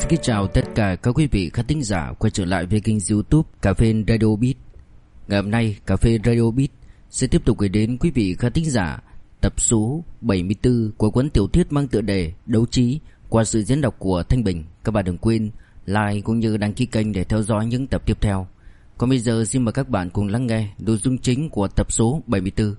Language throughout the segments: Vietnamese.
Xin chào tất cả các quý vị khán thính giả quay trở lại với kênh YouTube Cà phê Radio Beat. Ngày hôm nay Cà phê Radio Beat sẽ tiếp tục gửi đến quý vị khán thính giả tập số 74 của cuốn tiểu thuyết mang tựa đề Đấu Trí qua sự diễn đọc của Thanh Bình. Các bạn đừng quên like cũng như đăng ký kênh để theo dõi những tập tiếp theo. Còn bây giờ xin mời các bạn cùng lắng nghe nội dung chính của tập số 74.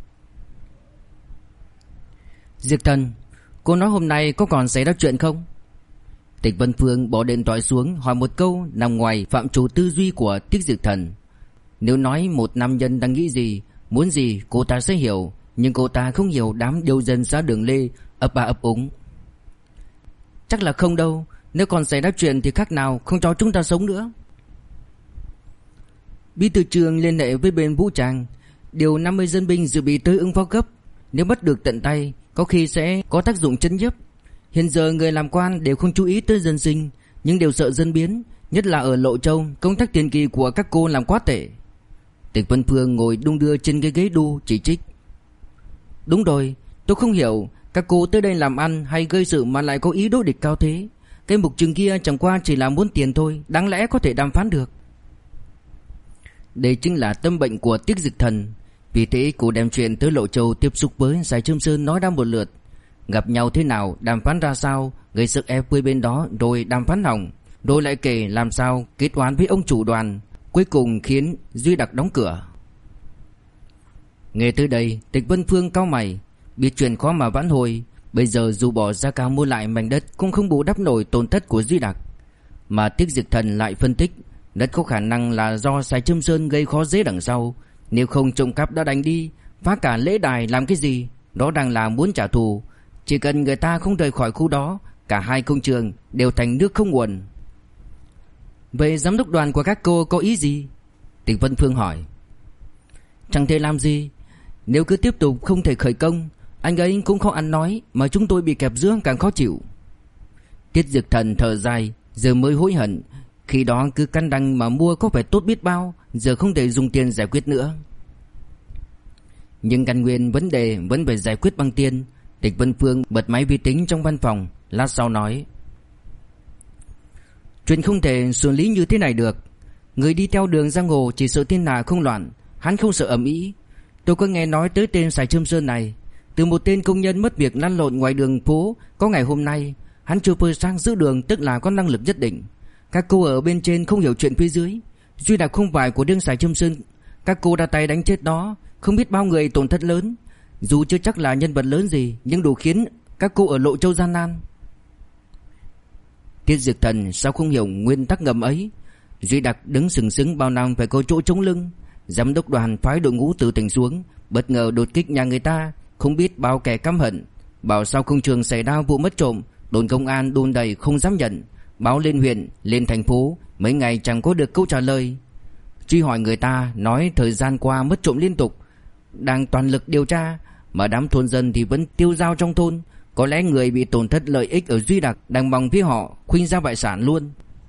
Diệp Thần, cô nói hôm nay có còn xảy ra chuyện không? Tịch Vân Phương bỏ điện thoại xuống hỏi một câu nằm ngoài phạm trù tư duy của Tiết Diệp Thần. Nếu nói một nam nhân đang nghĩ gì, muốn gì cô ta sẽ hiểu, nhưng cô ta không hiểu đám điêu dân xã Đường Lê ấp a ấp úng. Chắc là không đâu, nếu còn xảy ra chuyện thì khác nào không cho chúng ta sống nữa. Bí thư trường liên hệ với bên vũ trang, điều 50 dân binh dự bị tới ứng phó gấp. Nếu bắt được tận tay, có khi sẽ có tác dụng chấn nhiếp. Hiện giờ người làm quan đều không chú ý tới dân sinh, nhưng đều sợ dân biến, nhất là ở Lộ Châu, công tác tiền kỳ của các cô làm quá tệ. Tịch Vân Phương ngồi đung đưa trên cái ghế đu chỉ trích. Đúng rồi, tôi không hiểu các cô tới đây làm ăn hay gây sự mà lại có ý đối địch cao thế. Cái mục trường kia chẳng qua chỉ là muốn tiền thôi, đáng lẽ có thể đàm phán được. Đây chính là tâm bệnh của Tiết Dịch Thần. Vì thế cô đem chuyện tới Lộ Châu tiếp xúc với Sài Trâm Sơn nói ra một lượt. Gặp nhau thế nào, đàm phán ra sao, gây sức ép với bên đó rồi đàm phán hỏng, rồi lại kể làm sao kết oán với ông chủ đoàn, cuối cùng khiến Duy Đặc đóng cửa. Nghe tới đây, Tịch Vân Phương cau mày, biết chuyện khó mà vãn hồi, bây giờ dù bỏ giá cao mua lại mảnh đất cũng không bù đắp nổi tổn thất của Duy Đặc. Mà Tiết Diệp Thần lại phân tích, đất có khả năng là do Sài Trâm Sơn gây khó dễ đằng sau, nếu không trộm cắp đã đánh đi, phá cả lễ đài làm cái gì, đó đang là muốn trả thù. Chỉ cần người ta không rời khỏi khu đó, cả hai công trường đều thành nước không nguồn. Vậy giám đốc đoàn của các cô có ý gì? Tịch Vân Phương hỏi. Chẳng thể làm gì. Nếu cứ tiếp tục không thể khởi công, anh ấy cũng không ăn nói, mà chúng tôi bị kẹp giữa càng khó chịu. Tiết Diệp Thần thở dài, giờ mới hối hận. Khi đó cứ căn đăng mà mua có phải tốt biết bao, giờ không thể dùng tiền giải quyết nữa. Nhưng căn nguyên vấn đề vẫn phải giải quyết bằng tiền. Tịch Vân Phương bật máy vi tính trong văn phòng, lát sau nói. Chuyện không thể xử lý như thế này được. Người đi theo đường giang hồ chỉ sợ thiên hạ không loạn, hắn không sợ ầm ĩ. Tôi có nghe nói tới tên Sài Trâm Sơn này. Từ một tên công nhân mất việc lăn lộn ngoài đường phố có ngày hôm nay, hắn chưa phơi sang giữ đường, tức là có năng lực nhất định. Các cô ở bên trên không hiểu chuyện phía dưới. Duy Đặc không phải của đương Sài Trâm Sơn, các cô ra tay đánh chết đó, không biết bao người tổn thất lớn. Dù chưa chắc là nhân vật lớn gì, nhưng đủ khiến các cô ở Lộ Châu gian nan. Tiết Diệp Thần sao không hiểu nguyên tắc ngầm ấy. Duy Đặc đứng sừng sững bao năm phải có chỗ chống lưng. Giám đốc đoàn phái đội ngũ từ tỉnh xuống, bất ngờ đột kích nhà người ta, không biết bao kẻ căm hận. Bảo sao công trường xảy ra vụ mất trộm, đồn công an đôn đầy không dám nhận. Báo lên huyện, lên thành phố, mấy ngày chẳng có được câu trả lời. Truy hỏi người ta nói thời gian qua mất trộm liên tục, đang toàn lực điều tra, mà đám thôn dân thì vẫn tiêu dao trong thôn. Có lẽ người bị tổn thất lợi ích ở Duy Đặc đang mong phía họ khuynh ra bại sản luôn.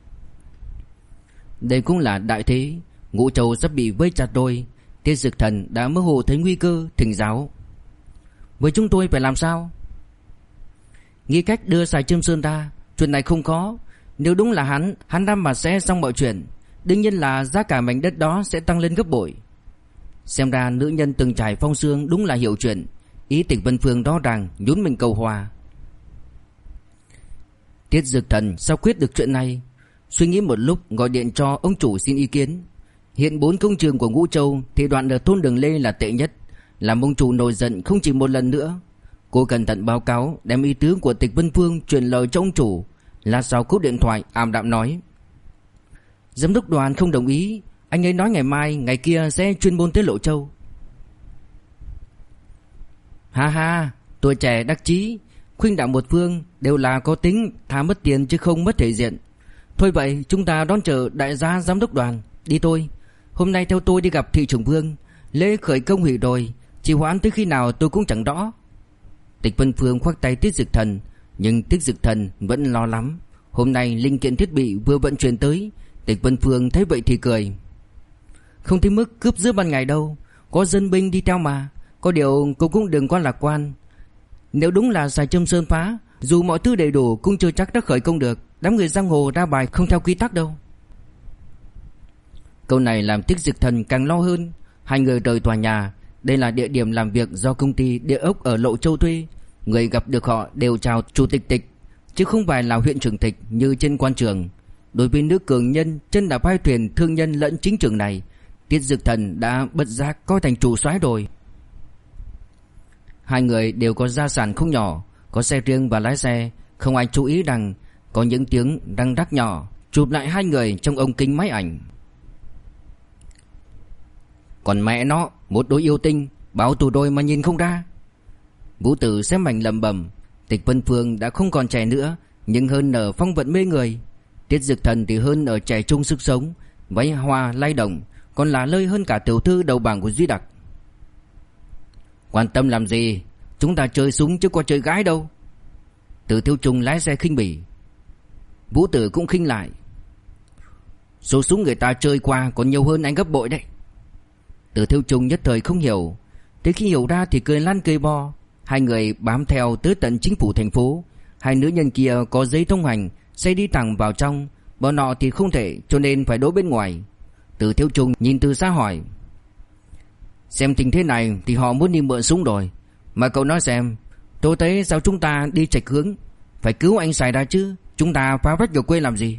Đây cũng là đại thế, Ngũ Châu sắp bị vây chặt rồi. Tiết Diệp Thần đã mơ hồ thấy nguy cơ, thỉnh giáo. Với chúng tôi phải làm sao? Nghĩ cách đưa Sài Trâm Sơn ra. Chuyện này không khó. Nếu đúng là hắn ra mà sẽ xong mọi chuyện. Đương nhiên là giá cả mảnh đất đó sẽ tăng lên gấp bội. Xem ra nữ nhân từng trải phong sương đúng là hiểu chuyện. Ý Tịch Vân Phương rõ ràng, nhún mình cầu hòa. Tiết Diệp Thần sao quyết được chuyện này? Suy nghĩ một lúc gọi điện cho ông chủ xin ý kiến. Hiện 4 công trường của Ngũ Châu thì đoạn ở thôn Đường Lê là tệ nhất, làm ông chủ nổi giận không chỉ một lần nữa. Cô cẩn thận báo cáo, đem ý tứ của Tịch Vân Phương truyền lời cho ông chủ. Lát sau cúp điện thoại ảm đạm nói. Giám đốc đoàn không đồng ý. Anh ấy nói ngày mai, ngày kia sẽ chuyên môn tới Lộ Châu. Ha ha, tuổi trẻ đắc chí, khuynh đạo một phương, đều là có tính thà mất tiền chứ không mất thể diện. Thôi vậy, chúng ta đón chờ đại gia giám đốc đoàn. Đi thôi, hôm nay theo tôi đi gặp thị trưởng Vương. Lễ khởi công hủy rồi, chỉ hoãn tới khi nào tôi cũng chẳng rõ. Tịch Vân Phương khoác tay Tiết Diệp Thần, nhưng Tiết Diệp Thần vẫn lo lắm. Hôm nay linh kiện thiết bị vừa vận chuyển tới. Tịch Vân Phương thấy vậy thì cười. Không tới mức cướp giữa ban ngày đâu, có dân binh đi theo mà. Có điều cô cũng đừng quá lạc quan. Nếu đúng là Sài Trâm Sơn phá, dù mọi thứ đầy đủ cũng chưa chắc đã khởi công được. Đám người giang hồ ra bài không theo quy tắc đâu. Câu này làm Tiết Dịch Thần càng lo hơn. Hai người rời tòa nhà. Đây là địa điểm làm việc do công ty địa ốc ở Lộ Châu thuê. Người gặp được họ đều chào chủ tịch Tịch, chứ không phải là huyện trưởng Tịch như trên quan trường. Đối với nữ cường nhân chân đạp hai thuyền thương nhân lẫn chính trường này, Tiết Dực Thần đã bất giác coi thành chủ soái rồi. Hai người đều có gia sản không nhỏ, có xe riêng và lái xe. Không ai chú ý rằng có những tiếng răng rắc nhỏ chụp lại hai người trong ống kính máy ảnh. Còn mẹ nó, một đôi yêu tinh, báo tù đôi mà nhìn không ra. Vũ Tử xem ảnh lẩm bẩm. Tịch Vân Phương đã không còn trẻ nữa, nhưng hơn ở phong vận mê người. Tiết Dực Thần thì hơn ở trẻ trung sức sống, váy hoa lay động, còn là lơi hơn cả tiểu thư đầu bảng của Duy Đặc. Quan tâm làm gì, chúng ta chơi súng chứ có chơi gái đâu. Từ Tiêu Trung lái xe khinh bỉ. Vũ Tử cũng khinh lại. Số súng người ta chơi qua còn nhiều hơn anh gấp bội đấy. Từ Tiêu Trung nhất thời không hiểu, tới khi hiểu ra thì cười lăn cười bo. Hai người bám theo tới tận chính phủ thành phố. Hai nữ nhân kia có giấy thông hành, xe đi thẳng vào trong. Bọn họ thì không thể, cho nên phải đỗ bên ngoài. Từ Tiêu Trung nhìn từ xa hỏi: xem tình thế này thì họ muốn đi mượn súng rồi. Mà cậu nói xem, tôi thấy sao chúng ta đi chệch hướng. Phải cứu anh Sài ra chứ, chúng ta phá vách ở quê làm gì.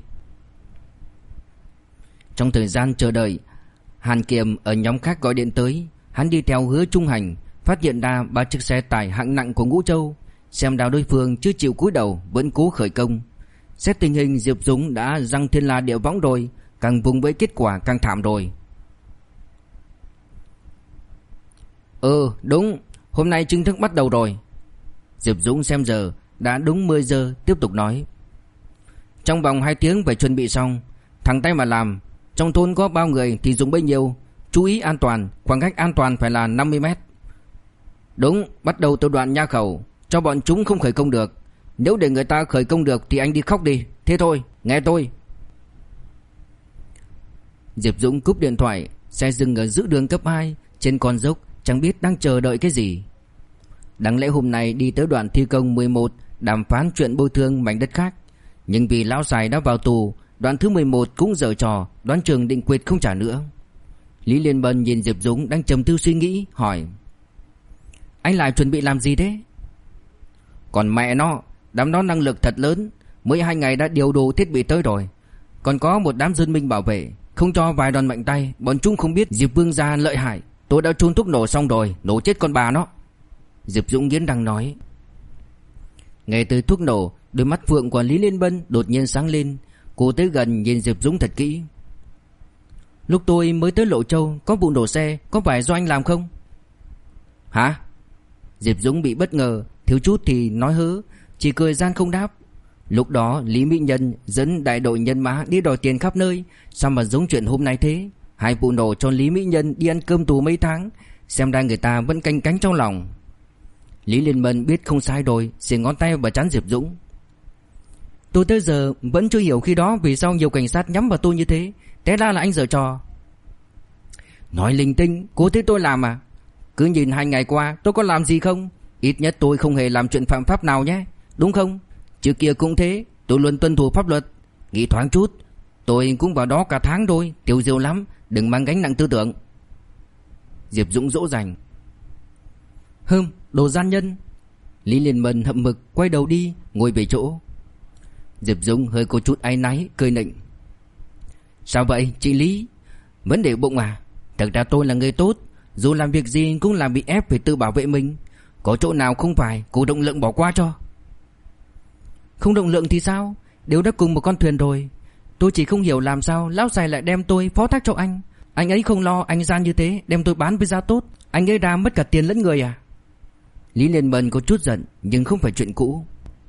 Trong thời gian chờ đợi, Hàn Kiệm ở nhóm khác gọi điện tới. Hắn đi theo Hứa Trung Hành, phát hiện ra 3 chiếc xe tải hạng nặng của Ngũ Châu. Xem đào đối phương chưa chịu cúi đầu, vẫn cố khởi công. Xét tình hình Diệp Dũng đã răng thiên la địa võng rồi, càng vùng với kết quả càng thảm rồi. Đúng, hôm nay chính thức bắt đầu rồi. Diệp Dũng xem giờ, đã đúng 10 giờ, tiếp tục nói: trong vòng 2 tiếng phải chuẩn bị xong. Thẳng tay mà làm. Trong thôn có bao người thì dùng bấy nhiêu. Chú ý an toàn, khoảng cách an toàn phải là 50 mét. Đúng, bắt đầu từ đoạn Nha Khẩu, cho bọn chúng không khởi công được. Nếu để người ta khởi công được thì anh đi khóc đi. Thế thôi, nghe tôi. Diệp Dũng cúp điện thoại. Xe dừng ở giữa đường cấp 2, trên con dốc, chẳng biết đang chờ đợi cái gì. Đáng lẽ hôm nay đi tới đoạn thi công 11, đàm phán chuyện bồi thường mảnh đất khác. Nhưng vì lão Sài đã vào tù, đoạn thứ 11 cũng giở trò, đoán chừng định quyết không trả nữa. Lý Liên Bân nhìn Diệp Dũng đang trầm tư suy nghĩ, hỏi: anh lại chuẩn bị làm gì thế? Còn mẹ nó, đám đó năng lực thật lớn, mới 2 ngày đã điều đồ thiết bị tới rồi. Còn có một đám dân minh bảo vệ, không cho vài đòn mạnh tay. Bọn chúng không biết Diệp Vương gia lợi hại. Tôi đã chôn thuốc nổ xong rồi, nổ chết con bà nó. Diệp Dũng nghiến răng nói. Nghe từ thuốc nổ, đôi mắt phượng của Lý Liên Bân đột nhiên sáng lên. Cô tới gần nhìn Diệp Dũng thật kỹ. Lúc tôi mới tới Lộ Châu, có vụ nổ xe, có phải do anh làm không? Hả? Diệp Dũng bị bất ngờ, thiếu chút thì nói hớ, chỉ cười gian không đáp. Lúc đó Lý Mỹ Nhân dẫn đại đội nhân mã đi đòi tiền khắp nơi. Sao mà giống chuyện hôm nay thế? 2 vụ nổ cho Lý Mỹ Nhân đi ăn cơm tù mấy tháng. Xem ra người ta vẫn canh cánh trong lòng. Lý Liên Mân biết không sai rồi, xì ngón tay vào trán Diệp Dũng. Tôi tới giờ vẫn chưa hiểu khi đó vì sao nhiều cảnh sát nhắm vào tôi như thế. Té ra là anh giở trò. Nói linh tinh, cô thấy tôi làm à? Cứ nhìn 2 ngày qua tôi có làm gì không? Ít nhất tôi không hề làm chuyện phạm pháp nào nhé, đúng không? Trước kia cũng thế, tôi luôn tuân thủ pháp luật. Nghĩ thoáng chút, tôi cũng vào đó cả tháng rồi, tiêu diêu lắm, đừng mang gánh nặng tư tưởng. Diệp Dũng dỗ dành. Đồ gian nhân. Lý Liên Mân hậm hực quay đầu đi, ngồi về chỗ. Diệp Dũng hơi có chút áy náy, cười nịnh. Sao vậy chị Lý? Vấn đề bụng à? Thật ra tôi là người tốt, dù làm việc gì cũng làm bị ép phải tự bảo vệ mình. Có chỗ nào không phải cô động lượng bỏ qua cho? Không động lượng thì sao? Đều đã cùng một con thuyền rồi. Tôi chỉ không hiểu làm sao lão Sài lại đem tôi phó thác cho anh. Anh ấy không lo anh gian như thế, đem tôi bán với giá tốt. Anh ấy ra mất cả tiền lẫn người à? Lý Liên Mân có chút giận, nhưng không phải chuyện cũ.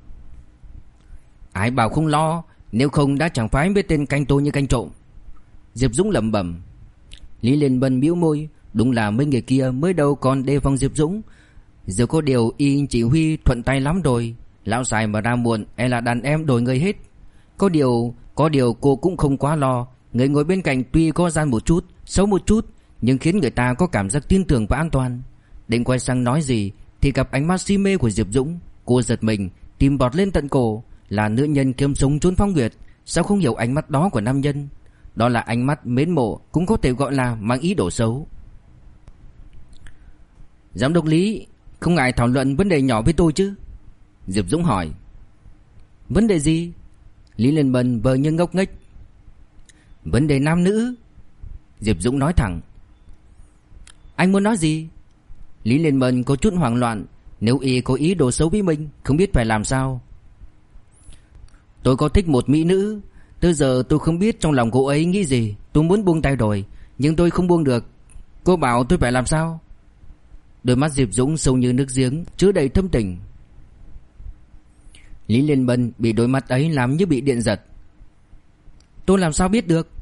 Ai bảo không lo, nếu không đã chẳng phái với tên canh tôi như canh trộm. Diệp Dũng lẩm bẩm. Lý Liên Mân bĩu môi, đúng là mấy người kia mới đầu còn đề phòng Diệp Dũng. Giờ có điều y chỉ huy thuận tay lắm rồi. Lão Sài mà ra muộn e là đàn em đổi người hết. Có điều cô cũng không quá lo. Người ngồi bên cạnh tuy có gian một chút, xấu một chút, nhưng khiến người ta có cảm giác tin tưởng và an toàn. Định quay sang nói gì thì gặp ánh mắt si mê của Diệp Dũng. Cô giật mình, tim bọt lên tận cổ. là nữ nhân kiếm sống trốn phong nguyệt. Sao không hiểu ánh mắt đó của nam nhân? Đó là ánh mắt mến mộ, cũng có thể gọi là mang ý đồ xấu. Giám đốc Lý, không ngại thảo luận vấn đề nhỏ với tôi chứ? Diệp Dũng hỏi. Vấn đề gì? Lý Liên Bân vờ như ngốc nghếch. Vấn đề nam nữ. Diệp Dũng nói thẳng. Anh muốn nói gì? Lý Liên Bân có chút hoảng loạn. Nếu y có ý đồ xấu với mình, không biết phải làm sao. Tôi có thích một mỹ nữ. Tới giờ tôi không biết trong lòng cô ấy nghĩ gì. Tôi muốn buông tay rồi, nhưng tôi không buông được. Cô bảo tôi phải làm sao? Đôi mắt Diệp Dũng sâu như nước giếng, chứa đầy thâm tình. Lý Liên Bân bị đôi mắt ấy làm như bị điện giật. Tôi làm sao biết được?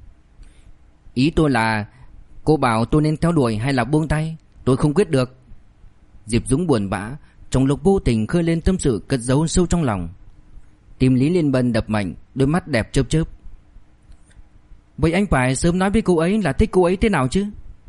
Ý tôi là cô bảo tôi nên theo đuổi hay là buông tay. Tôi không quyết được. Diệp Dũng buồn bã, trong lúc vô tình khơi lên tâm sự cất giấu sâu trong lòng. Tim Lý Liên Bân đập mạnh, đôi mắt đẹp chớp chớp. Vậy anh phải sớm nói với cô ấy là thích cô ấy thế nào chứ?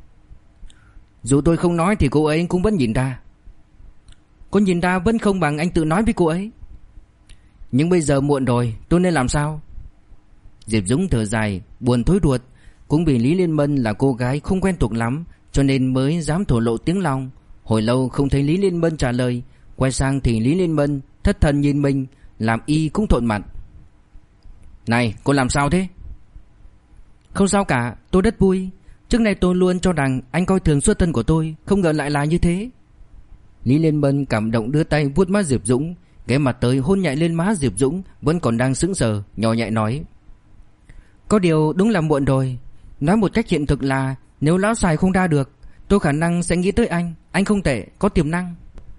Dù tôi không nói thì cô ấy cũng vẫn nhìn ra. Có nhìn ra vẫn không bằng anh tự nói với cô ấy. Nhưng bây giờ muộn rồi, tôi nên làm sao? Diệp Dũng thở dài, buồn thối ruột. Cũng vì Lý Liên Bân là cô gái không quen thuộc lắm, cho nên mới dám thổ lộ tiếng lòng. Hồi lâu không thấy Lý Liên Bân trả lời, quay sang thì Lý Liên Bân thất thần nhìn mình, làm y cũng thộn mặt. Này, cô làm sao thế? Không sao cả, tôi rất vui. Trước nay tôi luôn cho rằng anh coi thường xuất thân của tôi, không ngờ lại là như thế. Lý Liên Bân cảm động đưa tay vuốt má Diệp Dũng, ghé mặt tới hôn nhẹ lên má Diệp Dũng vẫn còn đang sững sờ, nhỏ nhẹ nói. Có điều đúng là muộn rồi. Nói một cách hiện thực là nếu lão xài không ra được, tôi khả năng sẽ nghĩ tới anh không tệ, có tiềm năng.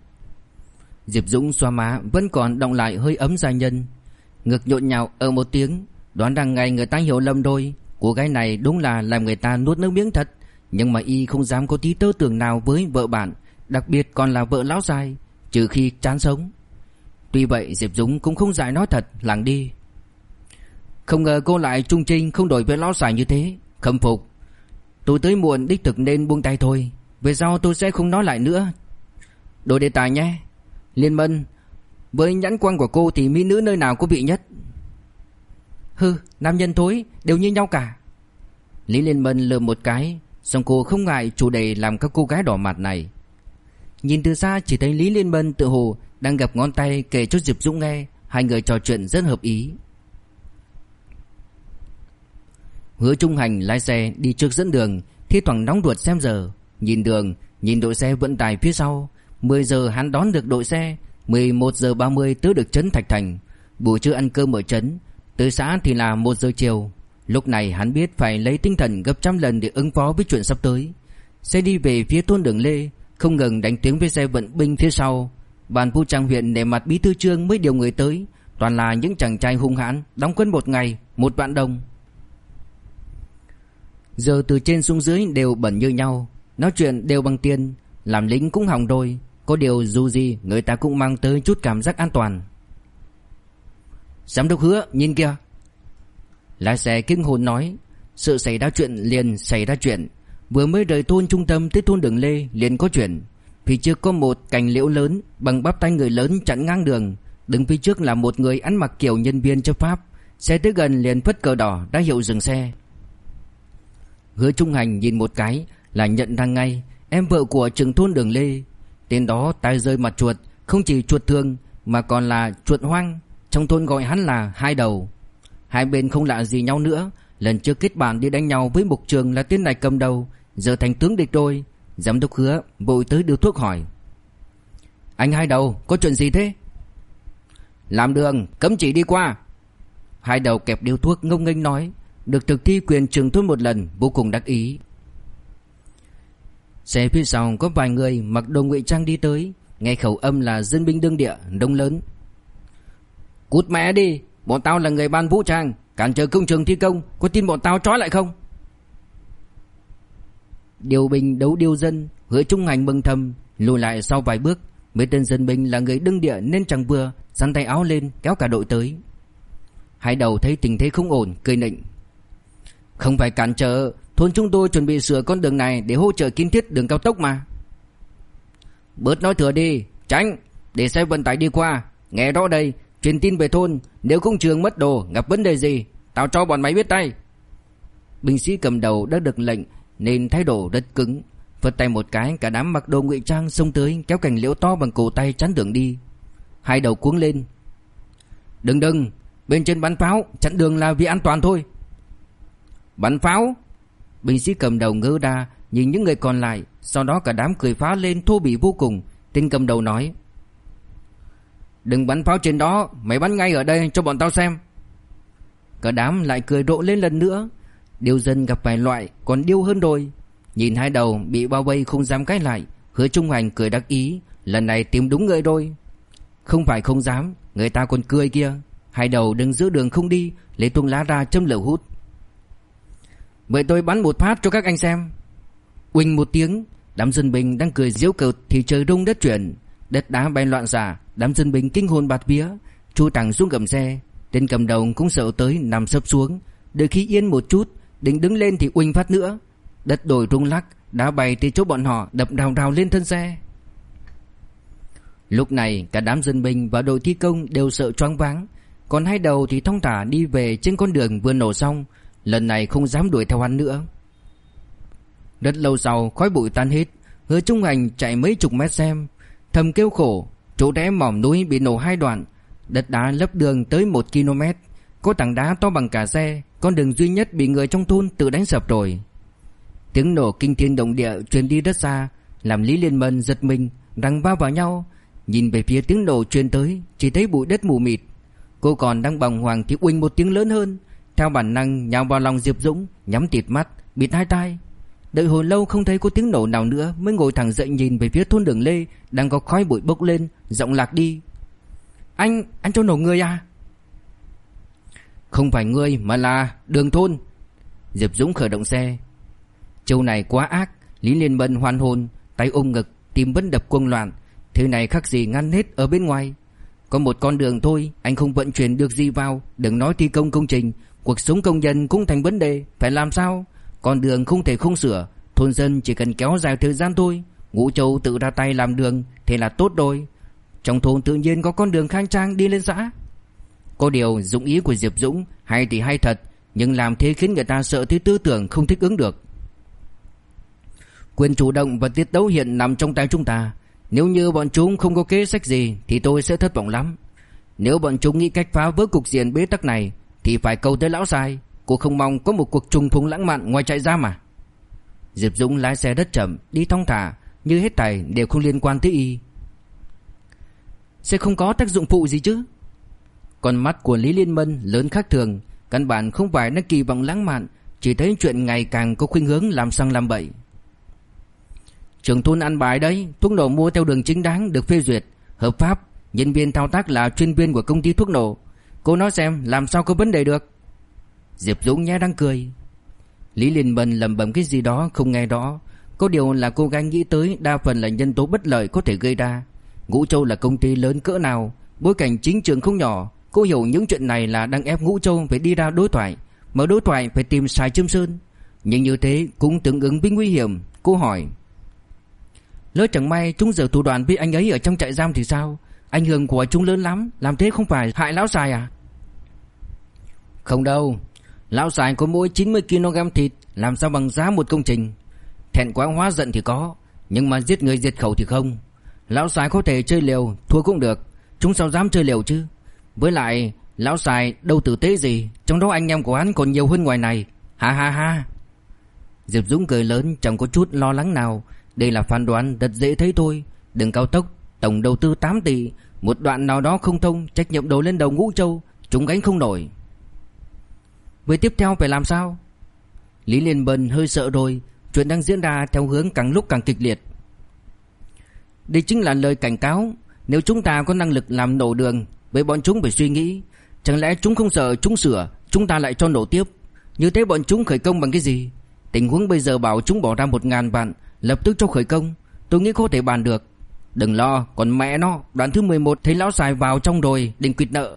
Diệp Dũng xoa má vẫn còn đọng lại hơi ấm gia nhân. Ngực nhộn nhạo ở một tiếng, đoán rằng ngày người ta hiểu lầm rồi. Cô gái này đúng là làm người ta nuốt nước miếng thật. Nhưng mà y không dám có tí tơ tưởng nào với vợ bạn, đặc biệt còn là vợ lão xài, trừ khi chán sống. Tuy vậy Diệp Dũng cũng không dại nói thật, lảng đi. Không ngờ cô lại trung trinh không đổi với lão xài như thế. Khâm phục. Tôi tới muộn đích thực nên buông tay thôi. Về sau tôi sẽ không nói lại nữa. Đổi đề tài nhé. Liên Bân, với nhãn quan của cô thì mỹ nữ nơi nào có vị nhất? Hừ, nam nhân thối đều như nhau cả. Lý Liên Bân lườm một cái, xong cô không ngại chủ đề làm các cô gái đỏ mặt này. Nhìn từ xa chỉ thấy Lý Liên Bân tự hồ đang gập ngón tay kể cho Diệp Dũng nghe. Hai người trò chuyện rất hợp ý. Hứa Trung Hành lái xe đi trước dẫn đường, thi thoảng nóng ruột xem giờ, nhìn đường, nhìn đội xe vận tải phía sau. 10 giờ hắn đón được đội xe, 11 giờ 30 tới được trấn Thạch Thành. Buổi trưa ăn cơm ở trấn, tới xã thì là 1 giờ chiều. Lúc này hắn biết phải lấy tinh thần gấp trăm lần để ứng phó với chuyện sắp tới. Xe đi về phía thôn Đường Lê, không ngừng đánh tiếng với xe vận binh phía sau. Ban Vũ Trang huyện để mặt bí thư Trương mới điều người tới, toàn là những chàng trai hung hãn, đóng quân một ngày 1 vạn đồng. Giờ từ trên xuống dưới đều bẩn như nhau, nói chuyện đều bằng tiền, làm lính cũng hỏng rồi. Có điều dù gì người ta cũng mang tới chút cảm giác an toàn. Giám đốc Hứa, nhìn kìa. Lái xe kinh hồn nói. Sự xảy ra chuyện liền xảy ra chuyện. Vừa mới rời thôn trung tâm tới thôn Đường Lê liền có chuyện. Phía trước có một cành liễu lớn bằng bắp tay người lớn chặn ngang đường. Đứng phía trước là một người ăn mặc kiểu nhân viên chấp pháp. Xe tới gần liền phất cờ đỏ ra hiệu dừng xe. Hứa Trung Hành nhìn một cái là nhận ra ngay em vợ của trưởng thôn Đường Lê. Tên đó tai rơi mặt chuột, không chỉ chuột thường mà còn là chuột hoang. Trong thôn gọi hắn là Hai Đầu. Hai bên không lạ gì nhau nữa. Lần trước kết bạn đi đánh nhau với mục trường là tên này cầm đầu, giờ thành tướng địch rồi. Giám đốc Hứa vội tới đưa thuốc hỏi. Anh Hai Đầu, có chuyện gì thế? Làm đường, cấm chỉ đi qua. Hai Đầu kẹp điếu thuốc ngông nghênh nói. Được thực thi quyền trưởng thôn một lần, vô cùng đắc ý. Xe phía sau có vài người mặc đồ ngụy trang đi tới, nghe khẩu âm là dân binh đương địa, đông lớn. Cút mẹ đi, bọn tao là người ban vũ trang, cản trở công trường thi công, có tin bọn tao trói lại không? Điều binh đấu điều dân, Hứa Trung Hành mừng thầm, lùi lại sau vài bước. Mấy tên dân binh là người đương địa nên chẳng vừa, giăng tay áo lên kéo cả đội tới. Hai Đầu thấy tình thế không ổn, cười nịnh. Không phải cản trở, thôn chúng tôi chuẩn bị sửa con đường này để hỗ trợ kiến thiết đường cao tốc mà. Bớt nói thừa đi, tránh, để xe vận tải đi qua. Nghe rõ đây, truyền tin về thôn, nếu công trường mất đồ, gặp vấn đề gì, tao cho bọn mày biết tay. Binh sĩ cầm đầu đã được lệnh nên thái độ rất cứng, phất tay một cái, cả đám mặc đồ ngụy trang xông tới kéo cành liễu to bằng cổ tay chắn đường đi. Hai đầu cuống lên: Đừng, bên trên bắn pháo, chặn đường là vì an toàn thôi. Bắn pháo? Binh sĩ cầm đầu ngớ ra nhìn những người còn lại, sau đó cả đám cười phá lên thô bỉ vô cùng. Tên cầm đầu nói: Đừng bắn pháo trên đó, mày bắn ngay ở đây cho bọn tao xem. Cả đám lại cười rộ lên lần nữa. Điêu dân gặp vài loại còn điêu hơn rồi. Nhìn hai đầu bị bao vây không dám cãi lại, Hứa Trung Hoành cười đắc ý, lần này tìm đúng người rồi. Không phải không dám, người ta còn cười kia. Hai đầu đứng giữa đường không đi, lấy tung lá ra châm lửa hút. Vậy tôi bắn một phát cho các anh xem. Uỳnh một tiếng, đám dân binh đang cười giễu cợt thì trời rung đất chuyển, đất đá bay loạn xạ, đám dân binh kinh hồn bạt vía, chui thẳng xuống gầm xe. Tên cầm đầu cũng sợ tới nằm sấp xuống, đợi khi yên một chút, định đứng lên thì uỳnh phát nữa. Đất đồi rung lắc, đá bay từ chỗ bọn họ đập rào rào lên thân xe. Lúc này cả đám dân binh và đội thi công đều sợ choáng váng, còn hai đầu thì thong thả đi về trên con đường vừa nổ xong, lần này không dám đuổi theo hắn nữa. Rất lâu sau khói bụi tan hết, Hứa Trung Hoành chạy mấy chục mét xem, thầm kêu khổ. Chỗ rẽ mỏm núi bị nổ hai đoạn, đất đá lấp đường tới 1 km, có tảng đá to bằng cả xe, con đường duy nhất bị người trong thôn tự đánh sập rồi. Tiếng nổ kinh thiên động địa truyền đi rất xa, làm Lý Liên Mân giật mình, răng va vào nhau. Nhìn về phía tiếng nổ truyền tới, chỉ thấy bụi đất mù mịt. Cô còn đang bàng hoàng thì uỳnh một tiếng lớn hơn, theo bản năng nhào vào lòng Diệp Dũng, nhắm tịt mắt, bịt hai tai. Đợi hồi lâu không thấy có tiếng nổ nào nữa, mới ngồi thẳng dậy nhìn về phía thôn Đường Lê đang có khói bụi bốc lên, giọng lạc đi: Anh cho nổ người à? Không phải ngươi mà là Đường thôn. Diệp Dũng khởi động xe. Châu này quá ác. Lý Liên Mân hoan hồn, tay ôm ngực, tim vẫn đập cuồng loạn. Thế này khác gì ngăn hết ở bên ngoài. Có một con đường thôi, anh không vận chuyển được gì vào, đừng nói thi công công trình, cuộc sống công nhân cũng thành vấn đề. Phải làm sao? Con đường không thể không sửa, thôn dân chỉ cần kéo dài thời gian thôi. Ngũ Châu tự ra tay làm đường, thế là tốt rồi. Trong thôn tự nhiên có con đường khang trang đi lên xã. Có điều dụng ý của Diệp Dũng hay thì hay thật, nhưng làm thế khiến người ta sợ tới tư tưởng không thích ứng được. Quyền chủ động và tiết tấu hiện nằm trong tay chúng ta. Nếu như bọn chúng không có kế sách gì thì tôi sẽ thất vọng lắm. Nếu bọn chúng nghĩ cách phá vỡ cục diện bế tắc này thì phải cầu tới lão sai. Cô không mong có một cuộc trùng phùng lãng mạn ngoài trại giam mà. Diệp Dũng lái xe rất chậm, đi thong thả, như hết thảy đều không liên quan tới y. Sẽ không có tác dụng phụ gì chứ? Con mắt của Lý Liên Mân lớn khác thường, căn bản không phải nó kỳ vọng lãng mạn, chỉ thấy chuyện ngày càng có khuynh hướng làm xăng làm bậy. Trưởng thôn ăn bài đấy, thuốc nổ mua theo đường chính đáng được phê duyệt, hợp pháp, nhân viên thao tác là chuyên viên của công ty thuốc nổ. Cô nói xem làm sao có vấn đề được? Diệp Dũng nhếch răng cười. Lý Liên Mân lẩm bẩm cái gì đó không nghe rõ, có điều là cô gái nghĩ tới đa phần là nhân tố bất lợi có thể gây ra. Ngũ Châu là công ty lớn cỡ nào, bối cảnh chính trường không nhỏ, cô hiểu những chuyện này là đang ép Ngũ Châu phải đi ra đối thoại, mà đối thoại phải tìm Sài Trâm Sơn. Nhưng như thế cũng tương ứng với nguy hiểm. Cô hỏi: lỡ chẳng may chúng giở thủ đoạn với anh ấy ở trong trại giam thì sao? Ảnh hưởng của chúng lớn lắm, làm thế không phải hại lão Sài à? Không đâu, lão Sài có mỗi 90 kg thịt, làm sao bằng giá một công trình. Thẹn quá hóa giận thì có, nhưng mà giết người diệt khẩu thì không. Lão Sài có thể chơi liều, thua cũng được, chúng sao dám chơi liều chứ? Với lại lão Sài đâu tử tế gì, trong đó anh em của hắn còn nhiều hơn ngoài này. Ha ha ha. Diệp Dũng cười lớn, chẳng có chút lo lắng nào. Đây là phán đoán rất dễ thấy thôi. Đường cao tốc tổng đầu tư 8 tỷ, một đoạn nào đó không thông, trách nhiệm đổ lên đầu Ngũ Châu, chúng gánh không nổi. Vậy tiếp theo phải làm sao? Lý Liên Bân hơi sợ rồi, chuyện đang diễn ra theo hướng càng lúc càng kịch liệt. Đây chính là lời cảnh cáo, nếu chúng ta có năng lực làm nổ đường, với bọn chúng phải suy nghĩ, chẳng lẽ chúng không sợ chúng sửa, chúng ta lại cho nổ tiếp. Như thế bọn chúng khởi công bằng cái gì? Tình huống bây giờ bảo chúng bỏ ra 1.000 vạn lập tức cho khởi công, tôi nghĩ có thể bàn được. Đừng lo, còn mẹ nó, đoạn thứ 11 thấy lão Sài vào trong rồi, định quỵt nợ.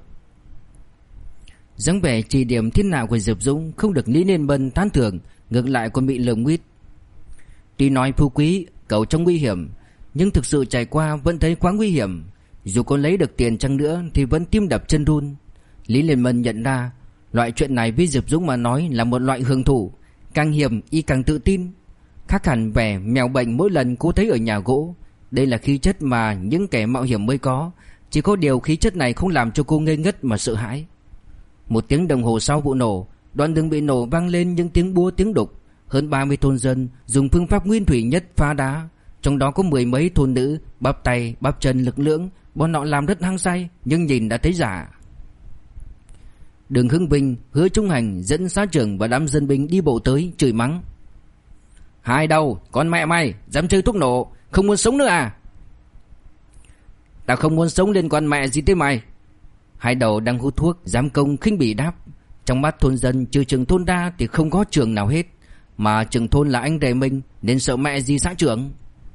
Dáng vẻ chỉ điểm thiên nào của Diệp Dũng không được Lý Liên Bân tán thưởng, ngược lại còn bị lườm nguýt. Tuy nói phú quý cậu trong nguy hiểm, nhưng thực sự trải qua vẫn thấy quá nguy hiểm. Dù có lấy được tiền chăng nữa thì vẫn tim đập chân run. Lý Liên Mân nhận ra loại chuyện này với Diệp Dũng mà nói là một loại hưởng thụ. Càng hiểm y càng tự tin. Khác hẳn vẻ mèo bệnh mỗi lần cô thấy ở nhà gỗ. Đây là khí chất mà những kẻ mạo hiểm mới có. Chỉ có điều khí chất này không làm cho cô ngây ngất mà sợ hãi. 1 tiếng đồng hồ sau vụ nổ, đoạn đường bị nổ vang lên những tiếng búa tiếng đục. Hơn 30 thôn dân dùng phương pháp nguyên thủy nhất phá đá. Trong đó có 10 mấy thôn nữ bắp tay bắp chân lực lưỡng. Bọn họ làm rất hăng say nhưng nhìn đã thấy giả. Đường Hưng Vinh, Hứa Trung Hành dẫn xã trưởng và đám dân binh đi bộ tới chửi mắng: Hai đầu, con mẹ mày, dám chơi thuốc nổ, không muốn sống nữa à? Tao không muốn sống lên con mẹ gì tới mày. Hai đầu đang hút thuốc, dám công khinh bỉ đáp. Trong mắt thôn dân trừ trưởng thôn đa thì không có trưởng nào hết. Mà trưởng thôn là anh rể mình nên sợ mẹ gì xã trưởng.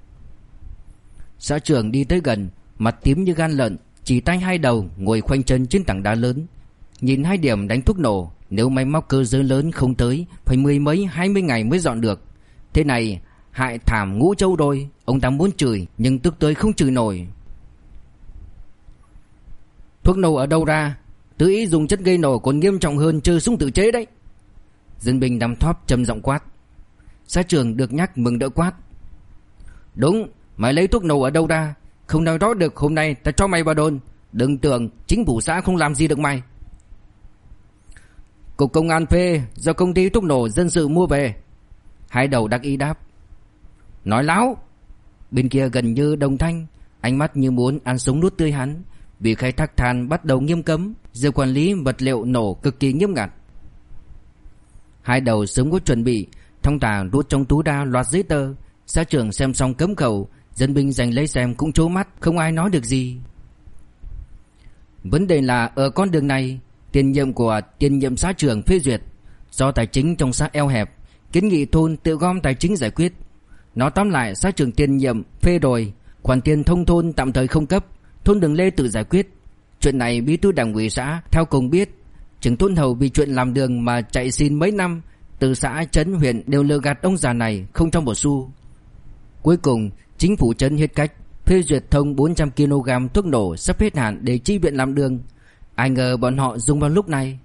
Xã trưởng đi tới gần, mặt tím như gan lợn, chỉ tay hai đầu ngồi khoanh chân trên tảng đá lớn. Nhìn 2 điểm đánh thuốc nổ, nếu máy móc cơ giới lớn không tới phải 10 mấy 20 ngày mới dọn được. Thế này hại thảm Ngũ Châu rồi. Ông ta muốn chửi nhưng tức tới không chửi nổi. Thuốc nổ ở đâu ra? Tự ý dùng chất gây nổ còn nghiêm trọng hơn chơi súng tự chế đấy. Dân binh đăm thóp trầm giọng quát. Xã trưởng được nhắc mừng đỡ quát: Đúng, mày lấy thuốc nổ ở đâu ra? Không nói rõ được hôm nay ta cho mày vào đồn. Đừng tưởng chính phủ xã không làm gì được mày. Cục công an phê, do công ty thuốc nổ dân sự mua về. Hai đầu đắc ý đáp. Nói láo. Bên kia gần như đồng thanh, ánh mắt như muốn ăn sống nuốt tươi hắn. Vì khai thác than bắt đầu nghiêm cấm, giờ quản lý vật liệu nổ cực kỳ nghiêm ngặt. Hai đầu sớm có chuẩn bị, thong thả rút trong túi ra loạt giấy tờ. Xã trưởng xem xong cấm khẩu, dân binh giành lấy xem cũng trố mắt, không ai nói được gì. Vấn đề là ở con đường này, tiền nhiệm của tiền nhiệm xã trưởng phê duyệt, do tài chính trong xã eo hẹp, kiến nghị thôn tự gom tài chính giải quyết. Nói tóm lại, xã trưởng tiền nhiệm phê rồi, khoản tiền thông thôn tạm thời không cấp, thôn Đường Lê tự giải quyết. Chuyện này bí thư đảng ủy xã theo cùng biết. Trưởng thôn Hầu vì chuyện làm đường mà chạy xin mấy năm, từ xã trấn huyện đều lừa gạt ông già này không trong một xu. Cuối cùng chính phủ trấn hết cách, phê duyệt thông 400 kg thuốc nổ sắp hết hạn để chi viện làm đường. Ai ngờ bọn họ dùng vào lúc này.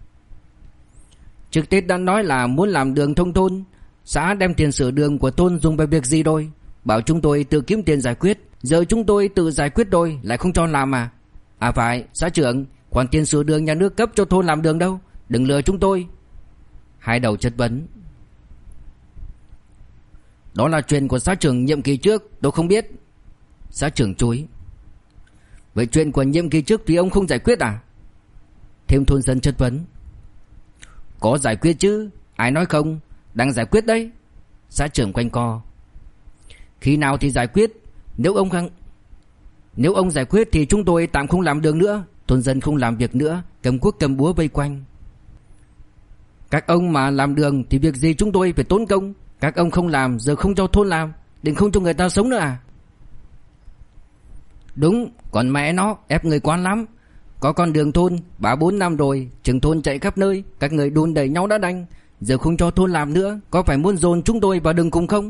Trước Tết đã nói là muốn làm đường thông thôn, xã đem tiền sửa đường của thôn dùng vào việc gì rồi? Bảo chúng tôi tự kiếm tiền giải quyết, giờ chúng tôi tự giải quyết rồi lại không cho làm à? À phải, xã trưởng, khoản tiền sửa đường nhà nước cấp cho thôn làm đường đâu, đừng lừa chúng tôi. Hai đầu chất vấn. Đó là chuyện của xã trưởng nhiệm kỳ trước, tôi không biết. Xã trưởng chối. Vậy chuyện của nhiệm kỳ trước thì ông không giải quyết à? Thêm thôn dân chất vấn. Có giải quyết chứ, ai nói không, đang giải quyết đấy. Xã trưởng quanh co. Khi nào thì giải quyết? Nếu ông giải quyết thì chúng tôi tạm không làm đường nữa. Thôn dân không làm việc nữa, cầm cuốc cầm búa vây quanh. Các ông mà làm đường thì việc gì chúng tôi phải tốn công. Các ông không làm, giờ không cho thôn làm, định không cho người ta sống nữa à? Đúng, còn mẹ nó ép người quan lắm. Có con đường thôn 3-4 năm rồi, trưởng thôn chạy khắp nơi, các người đùn đẩy nhau đã đành. Giờ không cho thôn làm nữa, có phải muốn dồn chúng tôi vào đường cùng không?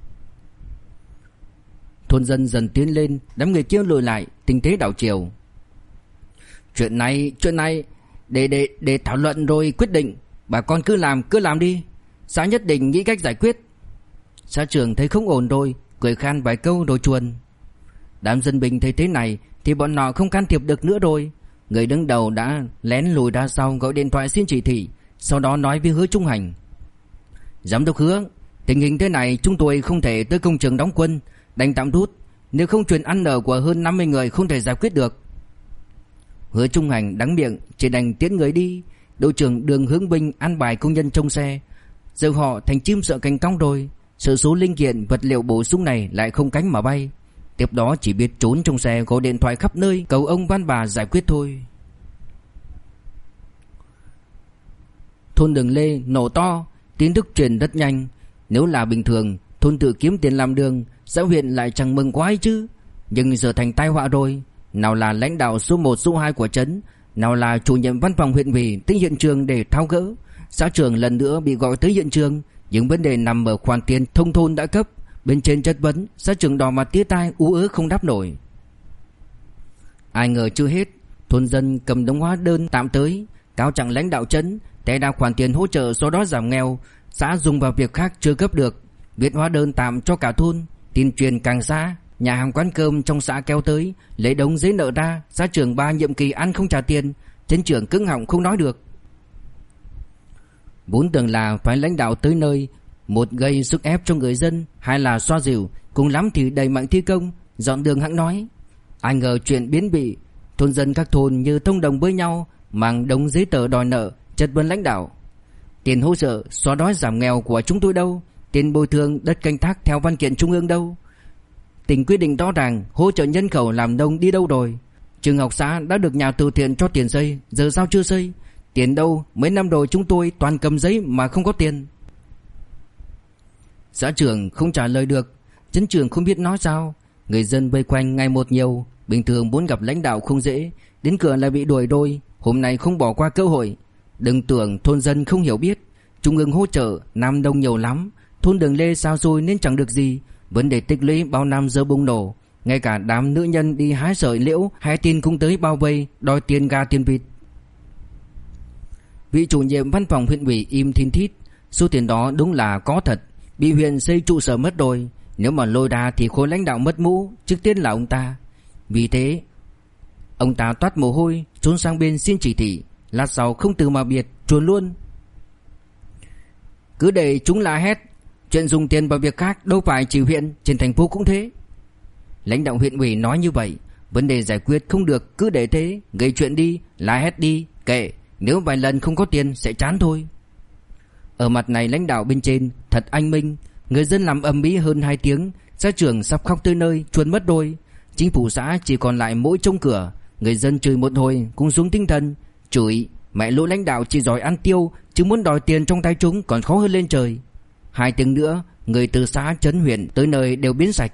Thôn dân dần tiến lên, đám người kia lùi lại, tình thế đảo chiều. Chuyện này để thảo luận rồi quyết định. Bà con cứ làm đi. Xã nhất định nghĩ cách giải quyết. Xã trưởng thấy không ổn rồi, cười khan vài câu rồi chuồn. Đám dân binh thấy thế này thì bọn họ không can thiệp được nữa rồi. Người đứng đầu đã lén lùi ra sau gọi điện thoại xin chỉ thị, sau đó nói với Hứa Trung Hành. Giám đốc Hứa, tình hình thế này chúng tôi không thể tới công trường đóng quân, đành tạm rút. Nếu không chuyện ăn ở của hơn 50 người không thể giải quyết được. Hứa Trung Hành đắng miệng, chỉ đành tiễn người đi. Đội trưởng Đường Hướng Vinh an bài công nhân trông xe. Giờ họ thành chim sợ cánh cong rồi. Sự số linh kiện vật liệu bổ sung này lại không cánh mà bay. Tiếp đó chỉ biết trốn trong xe gọi điện thoại khắp nơi cầu ông van bà giải quyết thôi. Thôn Đường Lê nổ to, tin tức truyền rất nhanh. Nếu là bình thường, thôn tự kiếm tiền làm đường, xã huyện lại chẳng mừng quá ấy chứ. Nhưng giờ thành tai họa rồi. Nào là lãnh đạo số 1 số 2 của trấn, nào là chủ nhiệm văn phòng huyện ủy tới hiện trường để tháo gỡ. Xã trưởng lần nữa bị gọi tới hiện trường, nhưng vấn đề nằm ở khoản tiền thông thôn đã cấp. Bên trên chất vấn, xã trưởng đỏ mặt tía tai ú ớ không đáp nổi. Ai ngờ chưa hết, thôn dân cầm đống hóa đơn tạm tới, cáo trạng lãnh đạo trấn, té đa khoản tiền hỗ trợ do đó giảm nghèo, xã dùng vào việc khác chưa cấp được, viết hóa đơn tạm cho cả thôn. Tin truyền càng xa, nhà hàng quán cơm trong xã kéo tới, lấy đống giấy nợ ra, xã trưởng 3 nhiệm kỳ ăn không trả tiền, trấn trưởng cứng họng không nói được. Vốn tưởng là phải lãnh đạo tới nơi, một gây sức ép cho người dân, hai là xoa dịu, cùng lắm thì đẩy mạnh thi công, dọn đường hẵng nói. Ai ngờ chuyện biến bị, thôn dân các thôn như thông đồng với nhau, mang đống giấy tờ đòi nợ, chất vấn lãnh đạo. Tiền hỗ trợ xóa đói giảm nghèo của chúng tôi đâu? Tiền bồi thường đất canh tác theo văn kiện trung ương đâu? Tỉnh quyết định rõ ràng hỗ trợ nhân khẩu làm nông đi đâu rồi? Trường học xã đã được nhà từ thiện cho tiền xây, giờ sao chưa xây? Tiền đâu? Mấy năm rồi chúng tôi toàn cầm giấy mà không có tiền. Xã trưởng không trả lời được, trấn trưởng không biết nói sao. Người dân vây quanh ngày một nhiều, bình thường muốn gặp lãnh đạo không dễ, đến cửa lại bị đuổi đôi, hôm nay không bỏ qua cơ hội. Đừng tưởng thôn dân không hiểu biết, trung ương hỗ trợ Nam Đông nhiều lắm, thôn Đường Lê sao rồi nên chẳng được gì. Vấn đề tích lũy bao năm giờ bùng nổ, ngay cả đám nữ nhân đi hái sợi liễu hay tin cũng tới bao vây đòi tiền gà tiền vịt. Vị chủ nhiệm văn phòng huyện ủy im thin thít. Số tiền đó đúng là có thật, bị huyện xây trụ sở mất rồi. Nếu mà lôi ra thì khối lãnh đạo mất mũ, trước tiên là ông ta. Vì thế ông ta toát mồ hôi, trốn sang bên xin chỉ thị. Lát sau không từ mà biệt, chuồn luôn. Cứ để chúng la hét, chuyện dùng tiền vào việc khác đâu phải chỉ huyện, trên thành phố cũng thế. Lãnh đạo huyện ủy nói như vậy, vấn đề giải quyết không được cứ để thế, gây chuyện đi, la hét đi, kệ, nếu vài lần không có tiền sẽ chán thôi. Ở mặt này lãnh đạo bên trên thật anh minh, người dân làm ầm ĩ hơn 2 tiếng, xã trưởng sắp khóc tới nơi, chuồn mất rồi. Chính phủ xã chỉ còn lại mỗi trông cửa, người dân chửi một hồi cũng xuống tinh thần, chửi mẹ lũ lãnh đạo chỉ giỏi ăn tiêu, chứ muốn đòi tiền trong tay chúng còn khó hơn lên trời. 2 tiếng nữa, người từ xã trấn huyện tới nơi đều biến sạch.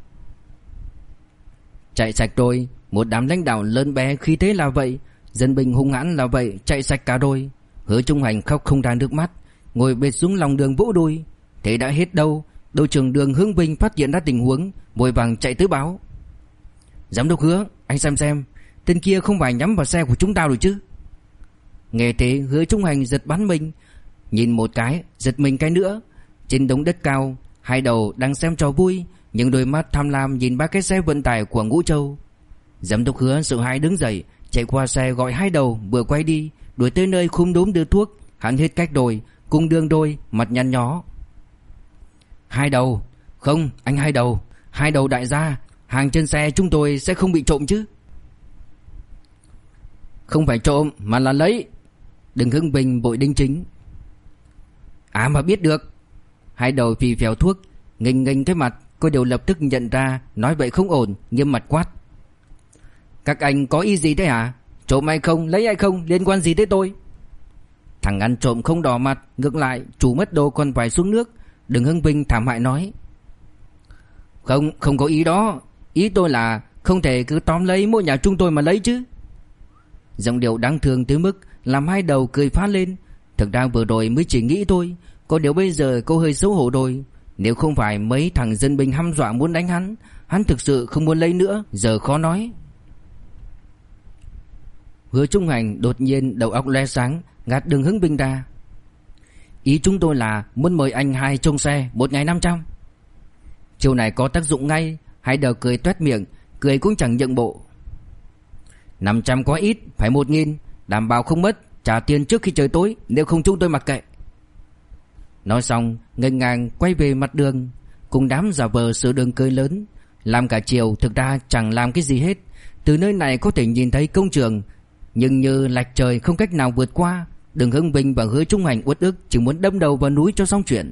Chạy sạch rồi, một đám lãnh đạo lớn bé khí thế là vậy, dân bình hung hãn là vậy, chạy sạch cả rồi. Hứa Trung Hành khóc không ra nước mắt, ngồi bệt xuống lòng đường vỗ đùi. Thế đã hết đâu, đội trưởng đường Hưng Vinh phát hiện ra tình huống, vội vàng chạy tới báo. Giám đốc Hứa, anh xem, tên kia không phải nhắm vào xe của chúng ta rồi chứ? Nghe thế Hứa Trung Hành giật bắn mình, nhìn một cái, giật mình cái nữa. Trên đống đất cao, hai đầu đang xem trò vui, nhưng đôi mắt tham lam nhìn 3 cái xe vận tải của Ngũ Châu. Giám đốc Hứa sợ hãi đứng dậy, chạy qua xe gọi hai đầu, vừa quay đi, đuổi tới nơi khum đốm đưa thuốc. Hắn hết cách rồi, cùng đường đôi, mặt nhăn nhó. Hai đầu, không, anh hai đầu đại gia, hàng trên xe chúng tôi sẽ không bị trộm chứ? Không phải trộm mà là lấy. Đừng Hưng Bình vội đính chính. À mà biết được. Hai đầu phì phèo thuốc, nghênh cái mặt, cô đều lập tức nhận ra nói vậy không ổn, nghiêm mặt quát. Các anh có ý gì thế hả? Trộm hay không, lấy hay không, liên quan gì tới tôi? Thằng ăn trộm không đỏ mặt, ngược lại chủ mất đồ còn phải xuống nước. Đừng Hưng Bình thảm hại nói. Không có ý đó. Ý tôi là không thể cứ tóm lấy mỗi nhà chúng tôi mà lấy chứ. Giọng điệu đáng thương tới mức làm hai đầu cười phá lên. Thực ra vừa rồi mới chỉ nghĩ thôi, có điều bây giờ cô hơi xấu hổ rồi. Nếu không phải mấy thằng dân binh hăm dọa muốn đánh hắn thực sự không muốn lấy nữa, giờ khó nói. Hứa Trung Hành đột nhiên đầu óc lóe sáng, gạt Đường Hưng Bình ra. Ý chúng tôi là muốn mời anh hai trông xe, 1 ngày 500. Chiều này có tác dụng ngay. Hai đầu cười toét miệng, cười cũng chẳng nhượng bộ. 500 quá ít, phải 1.000, đảm bảo không mất, trả tiền trước khi trời tối, nếu không chúng tôi mặc kệ. Nói xong nghênh ngang quay về mặt đường, cùng đám giả vờ sửa đường cười lớn. Làm cả chiều thực ra chẳng làm cái gì hết. Từ nơi này có thể nhìn thấy công trường, nhưng như lạch trời không cách nào vượt qua. Đường Hưng Bình và Hứa Trung Hành uất ức chỉ muốn đâm đầu vào núi cho xong chuyện.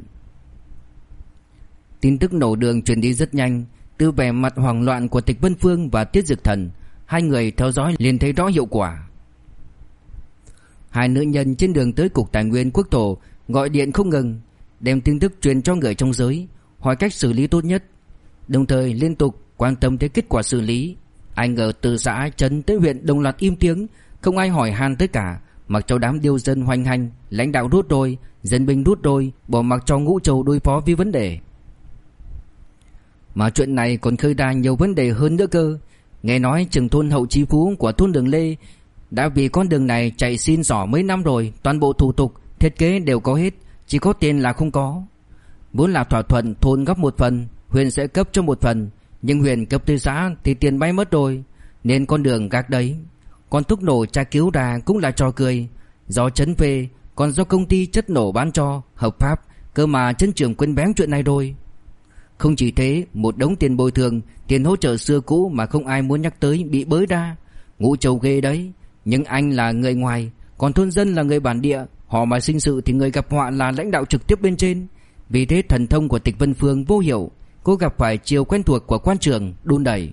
Tin tức nổ đường truyền đi rất nhanh. Từ vẻ mặt hoảng loạn của Tịch Vân Phương và Tiết Dực Thần, hai người theo dõi liền thấy rõ hiệu quả. Hai nữ nhân trên đường tới Cục Tài nguyên Quốc thổ gọi điện không ngừng, đem tin tức truyền cho người trong giới, hỏi cách xử lý tốt nhất, đồng thời liên tục quan tâm tới kết quả xử lý. Ai ngờ từ xã trấn tới huyện đồng loạt im tiếng, không ai hỏi han tới cả, mặc cho đám điêu dân hoành hành, lãnh đạo rút đôi, dân binh rút đôi, bỏ mặc cho Ngũ Châu đối phó với vấn đề. Mà chuyện này còn khơi ra nhiều vấn đề hơn nữa cơ. Nghe nói trưởng thôn Hậu Chí Phú của thôn Đường Lê đã vì con đường này chạy xin xỏ mấy năm rồi. Toàn bộ thủ tục thiết kế đều có hết, chỉ có tiền là không có. Vốn là thỏa thuận thôn góp một phần, huyện sẽ cấp cho một phần, nhưng huyện cấp tới xã thì tiền bay mất rồi, nên con đường gác đấy. Còn thuốc nổ tra cứu ra cũng là trò cười, do trấn về, còn do công ty chất nổ bán cho, hợp pháp, cơ mà trấn trưởng quên bén chuyện này rồi. Không chỉ thế, một đống tiền bồi thường, tiền hỗ trợ xưa cũ mà không ai muốn nhắc tới bị bới ra. Ngũ Châu ghê đấy, nhưng anh là người ngoài, còn thôn dân là người bản địa, họ mà sinh sự thì người gặp họa là lãnh đạo trực tiếp bên trên. Vì thế thần thông của Tịch Vân Phương vô hiệu, cô gặp phải chiều quen thuộc của quan trưởng đun đẩy.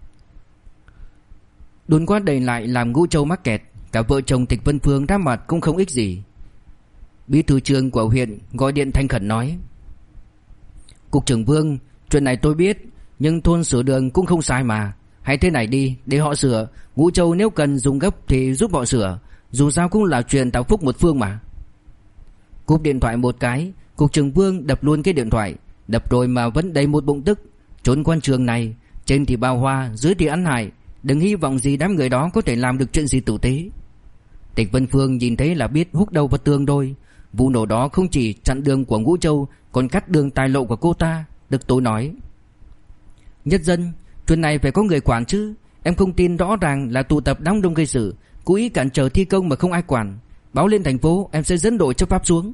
Đun qua đẩy lại làm Ngũ Châu mắc kẹt, cả vợ chồng Tịch Vân Phương ra mặt cũng không ích gì. Bí thư trưởng của huyện gọi điện thành khẩn nói: Cục trưởng Vương, chuyện này tôi biết, nhưng thôn sửa đường cũng không sai mà. Hay thế này đi, để họ sửa, Ngũ Châu nếu cần dùng gấp thì giúp họ sửa, dù sao cũng là chuyện tạo phúc một phương mà. Cúp điện thoại một cái, Cục trưởng Vương đập luôn cái điện thoại, đập rồi mà vẫn đầy một bụng tức. Trốn quan trường này, trên thì bao hoa, dưới thì ăn hại, đừng hy vọng gì đám người đó có thể làm được chuyện gì tử tế. Tịch Vân Phương nhìn thấy là biết húc đầu vào tường đôi. Vụ nổ đó không chỉ chặn đường của Ngũ Châu, còn cắt đường tài lộ của cô ta. Đức Tối nói: Nhất dân, chuyện này phải có người quản chứ. Em không tin rõ ràng là tụ tập đám đông gây sự, cố ý cản trở thi công mà không ai quản. Báo lên thành phố, em sẽ dẫn đội chấp pháp xuống.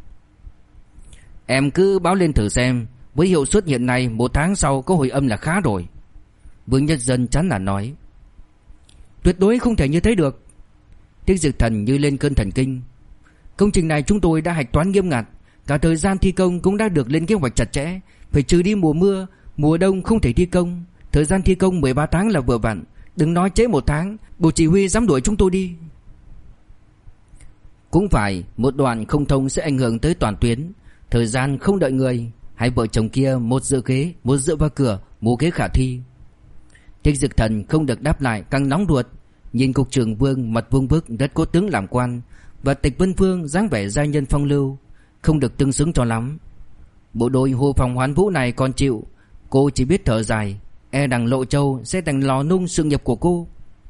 Em cứ báo lên thử xem, với hiệu suất hiện nay 1 tháng sau có hồi âm là khá rồi. Vương Nhất Dân chán nản nói: Tuyệt đối không thể như thế được. Tiết Dực Thần như lên cơn thần kinh. Công trình này chúng tôi đã hạch toán nghiêm ngặt, cả thời gian thi công cũng đã được lên kế hoạch chặt chẽ, phải trừ đi mùa mưa, mùa đông không thể thi công. Thời gian thi công 13 tháng là vừa vặn, đừng nói trễ 1 tháng, Bộ Chỉ huy dám đuổi chúng tôi đi. Cũng phải, một đoạn không thông sẽ ảnh hưởng tới toàn tuyến. Thời gian không đợi người. Hai vợ chồng kia một dựa ghế, một dựa vào cửa, mù kế khả thi. Tiết Dực Thần không được đáp lại càng nóng ruột. Nhìn Cục trưởng Vương mặt vuông vức rất có tướng làm quan, và Tịch Vân Phương dáng vẻ gia nhân phong lưu, không được tương xứng cho lắm. Bộ đội Hồ Phòng Hoán Vũ này còn chịu, cô chỉ biết thở dài, e đằng Lộ Châu sẽ thành lò nung sự nghiệp của cô.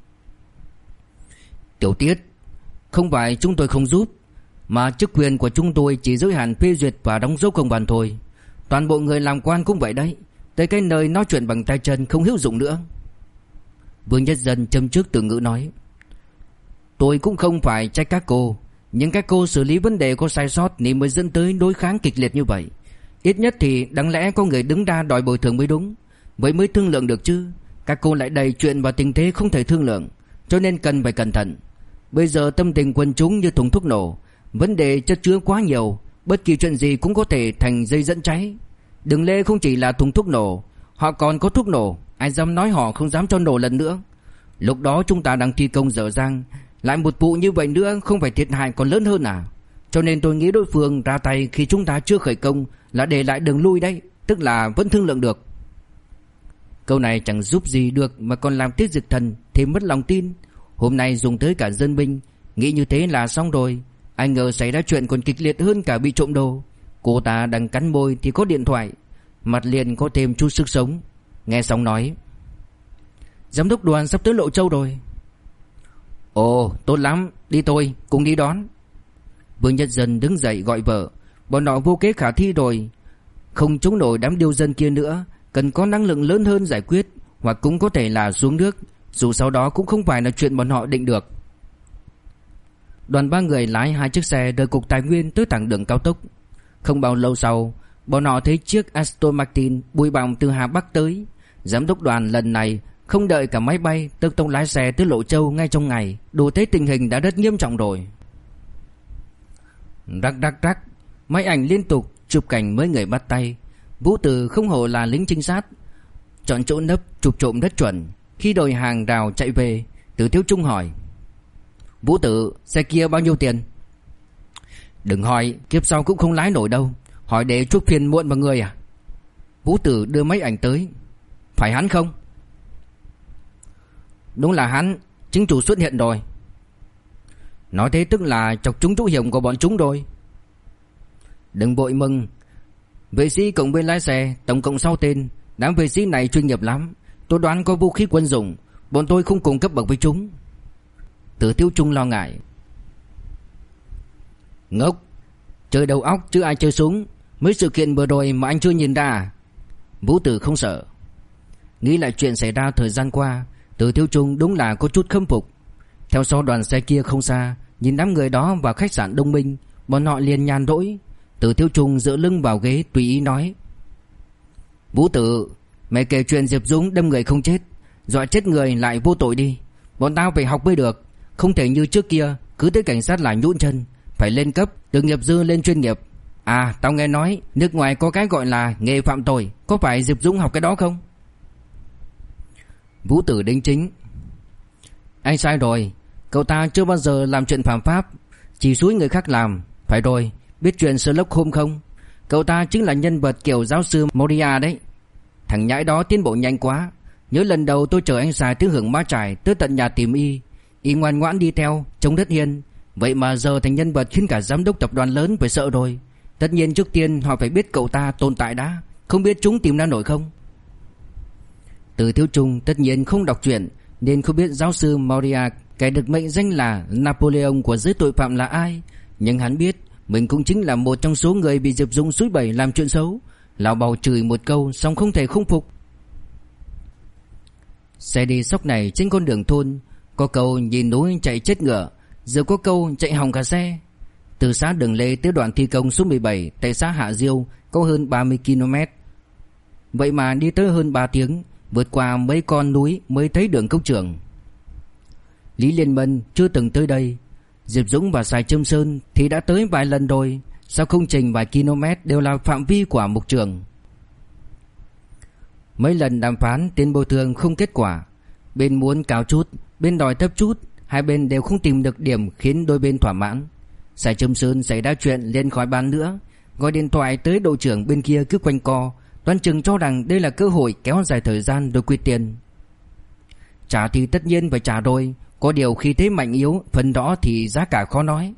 Tiểu Tiết, không phải chúng tôi không giúp, mà chức quyền của chúng tôi chỉ giới hạn phê duyệt và đóng dấu công văn thôi. Toàn bộ người làm quan cũng vậy đấy, tới cái nơi nói chuyện bằng tay chân không hữu dụng nữa. Vương Nhất Dân châm trước từ ngữ nói: Tôi cũng không phải trách các cô, nhưng các cô xử lý vấn đề có sai sót nên mới dẫn tới đối kháng kịch liệt như vậy. Ít nhất thì đáng lẽ có người đứng ra đòi bồi thường mới đúng, vậy mới thương lượng được chứ. Các cô lại đầy chuyện vào tình thế không thể thương lượng, cho nên cần phải cẩn thận. Bây giờ tâm tình quần chúng như thùng thuốc nổ, vấn đề chất chứa quá nhiều, bất kỳ chuyện gì cũng có thể thành dây dẫn cháy. Đường Lê không chỉ là thùng thuốc nổ, họ còn có thuốc nổ, ai dám nói họ không dám cho nổ lần nữa. Lúc đó chúng ta đang thi công dở dang, lại một vụ như vậy nữa không phải thiệt hại còn lớn hơn à? Cho nên tôi nghĩ đối phương ra tay khi chúng ta chưa khởi công là để lại đường lui đấy, tức là vẫn thương lượng được. Câu này chẳng giúp gì được mà còn làm Tiết Dực Thần thêm mất lòng tin. Hôm nay dùng tới cả dân binh, nghĩ như thế là xong rồi. Ai ngờ xảy ra chuyện còn kịch liệt hơn cả bị trộm đồ. Cô ta đang cắn môi thì có điện thoại, mặt liền có thêm chút sức sống. Nghe xong nói: Giám đốc đoàn sắp tới Lộ Châu rồi. Ồ, tốt lắm, đi tôi, cùng đi đón. Vương Nhất Dân đứng dậy gọi vợ: Bọn họ vô kế khả thi rồi, không chống nổi đám điêu dân kia nữa, cần có năng lượng lớn hơn giải quyết, hoặc cũng có thể là xuống nước, dù sau đó cũng không phải là chuyện bọn họ định được. Đoàn 3 người lái 2 chiếc xe rời cục tài nguyên tới thẳng đường cao tốc. Không bao lâu sau, bọn họ thấy chiếc Aston Martin bụi bặm từ Hà Bắc tới. Giám đốc đoàn lần này không đợi cả máy bay, tức tốc lái xe tới Lộ Châu ngay trong ngày, đủ thấy tình hình đã rất nghiêm trọng rồi. Rắc rắc rắc, máy ảnh liên tục chụp cảnh mấy người bắt tay. Vũ Tử không hổ là lính trinh sát, chọn chỗ nấp chụp trộm rất chuẩn. Khi đội hàng rào chạy về, Từ Thiếu Trung hỏi: Vũ Tử, xe kia bao nhiêu tiền? Đừng hỏi, kiếp sau cũng không lái nổi đâu. Hỏi để chuốc phiền muộn vào người à? Vũ Tử đưa máy ảnh tới: Phải hắn không? Đúng là hắn, chính chủ xuất hiện rồi. Nói thế tức là chọc trúng chỗ hiểm của bọn chúng rồi. Đừng vội mừng, vệ sĩ cộng bên lái xe tổng cộng 6 tên. Đám vệ sĩ này chuyên nghiệp lắm, tôi đoán có vũ khí quân dụng. Bọn tôi không cùng cấp bậc với chúng. Từ Thiếu Trung lo ngại. Ngốc, chơi đầu óc chứ ai chơi súng. Mấy sự kiện vừa rồi mà anh chưa nhìn ra à? Vũ Tử không sợ. Nghĩ lại chuyện xảy ra thời gian qua, Từ Thiếu Trung đúng là có chút khâm phục. Theo sau đoàn xe kia không xa, nhìn đám người đó vào khách sạn Đông Minh, bọn họ liền nhàn rỗi. Từ Thiếu Trung dựa lưng vào ghế tùy ý nói: Vũ Tử, mày kể chuyện Diệp Dũng đâm người không chết, dọa chết người lại vô tội đi. Bọn tao phải học mới được. Không thể như trước kia cứ tới cảnh sát là nhũn chân. Phải lên cấp, từ nghiệp dư lên chuyên nghiệp. À, tao nghe nói nước ngoài có cái gọi là nghề phạm tội. Có phải Diệp Dũng học cái đó không? Vũ Tử đính chính: Anh sai rồi. Cậu ta chưa bao giờ làm chuyện phạm pháp, chỉ xúi người khác làm. Phải rồi, biết chuyện Sherlock Holmes không? Cậu ta chính là nhân vật kiểu giáo sư Moria đấy. Thằng nhãi đó tiến bộ nhanh quá. Nhớ lần đầu tôi chở anh Sài tới Hưởng Má Trải, tới tận nhà tìm y ngoan ngoãn đi theo, trông rất hiền. Vậy mà giờ thành nhân vật khiến cả giám đốc tập đoàn lớn phải sợ rồi. Tất nhiên trước tiên họ phải biết cậu ta tồn tại đã. Không biết chúng tìm ra nổi không? Từ Thiếu Trung tất nhiên không đọc truyện, nên không biết giáo sư Moria, kẻ được mệnh danh là Napoleon của giới tội phạm, là ai. Nhưng hắn biết mình cũng chính là một trong số người bị Diệp Dũng xúi bẩy làm chuyện xấu. Lão bầu chửi một câu xong không thể không phục. Xe đi sóc này trên con đường thôn, có câu nhìn núi chạy chết ngựa, giờ có câu chạy hỏng cả xe. Từ xã Đường Lê tới đoạn thi công số 17 tại xã Hạ Diêu có hơn 30 km. Vậy mà đi tới hơn 3 tiếng, vượt qua mấy con núi mới thấy đường công trường. Lý Liên Mân chưa từng tới đây. Diệp Dũng và Sài Trâm Sơn thì đã tới vài lần rồi. Sao không trình vài km đều là phạm vi của mục trường. Mấy lần đàm phán tiền bồi thường không kết quả. Bên muốn cao chút, bên đòi thấp chút. Hai bên đều không tìm được điểm khiến đôi bên thỏa mãn. Sài Trâm Sơn xảy ra chuyện lên khỏi bàn nữa, gọi điện thoại tới đội trưởng bên kia cứ quanh co, đoán chừng cho rằng đây là cơ hội kéo dài thời gian rồi quy tiền. Trả thì tất nhiên phải trả rồi, có điều khi thế mạnh yếu phần rõ thì giá cả khó nói.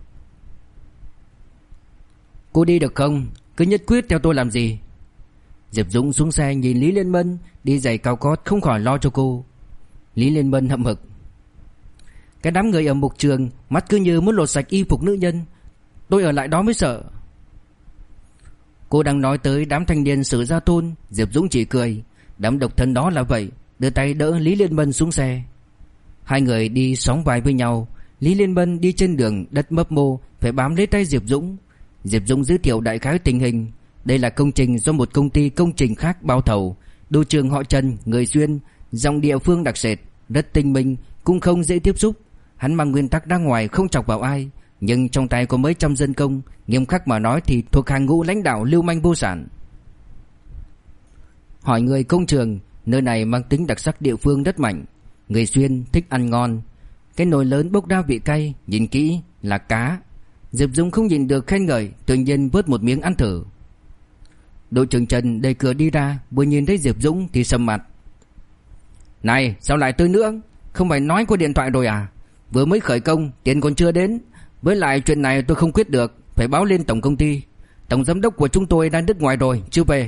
Cô đi được không? Cứ nhất quyết theo tôi làm gì? Diệp Dũng xuống xe nhìn Lý Liên Mân đi giày cao gót không khỏi lo cho cô. Lý Liên Mân hậm hực: Cái đám người ở mục trường mắt cứ như muốn lột sạch y phục nữ nhân. Tôi ở lại đó mới sợ. Cô đang nói tới đám thanh niên Sử Gia Tôn. Diệp Dũng chỉ cười. Đám độc thân đó là vậy, đưa tay đỡ Lý Liên Mân xuống xe. Hai người đi sóng vai với nhau. Lý Liên Mân đi trên đường đất mấp mô, phải bám lấy tay Diệp Dũng. Diệp Dũng giới thiệu đại khái tình hình. Đây là công trình do một công ty công trình khác bao thầu. Đội trưởng họ Trần, người Xuyên, dòng địa phương đặc sệt, rất tinh minh, cũng không dễ tiếp xúc. Hắn mang nguyên tắc ra ngoài không chọc vào ai, nhưng trong tay có mấy trăm dân công, nghiêm khắc mà nói thì thuộc hàng ngũ lãnh đạo lưu manh vô sản. Hỏi người công trường, nơi này mang tính đặc sắc địa phương rất mạnh. Người Xuyên thích ăn ngon. Cái nồi lớn bốc ra vị cay, nhìn kỹ là cá. Diệp Dũng không nhìn được khen ngợi, tự nhiên vớt một miếng ăn thử. Đội trưởng Trần đẩy cửa đi ra, vừa nhìn thấy Diệp Dũng thì sầm mặt. Này, sao lại tới nữa? Không phải nói qua điện thoại rồi à? Vừa mới khởi công, tiền còn chưa đến. Với lại chuyện này tôi không quyết được, phải báo lên tổng công ty. Tổng giám đốc của chúng tôi đang nước ngoài rồi, chưa về.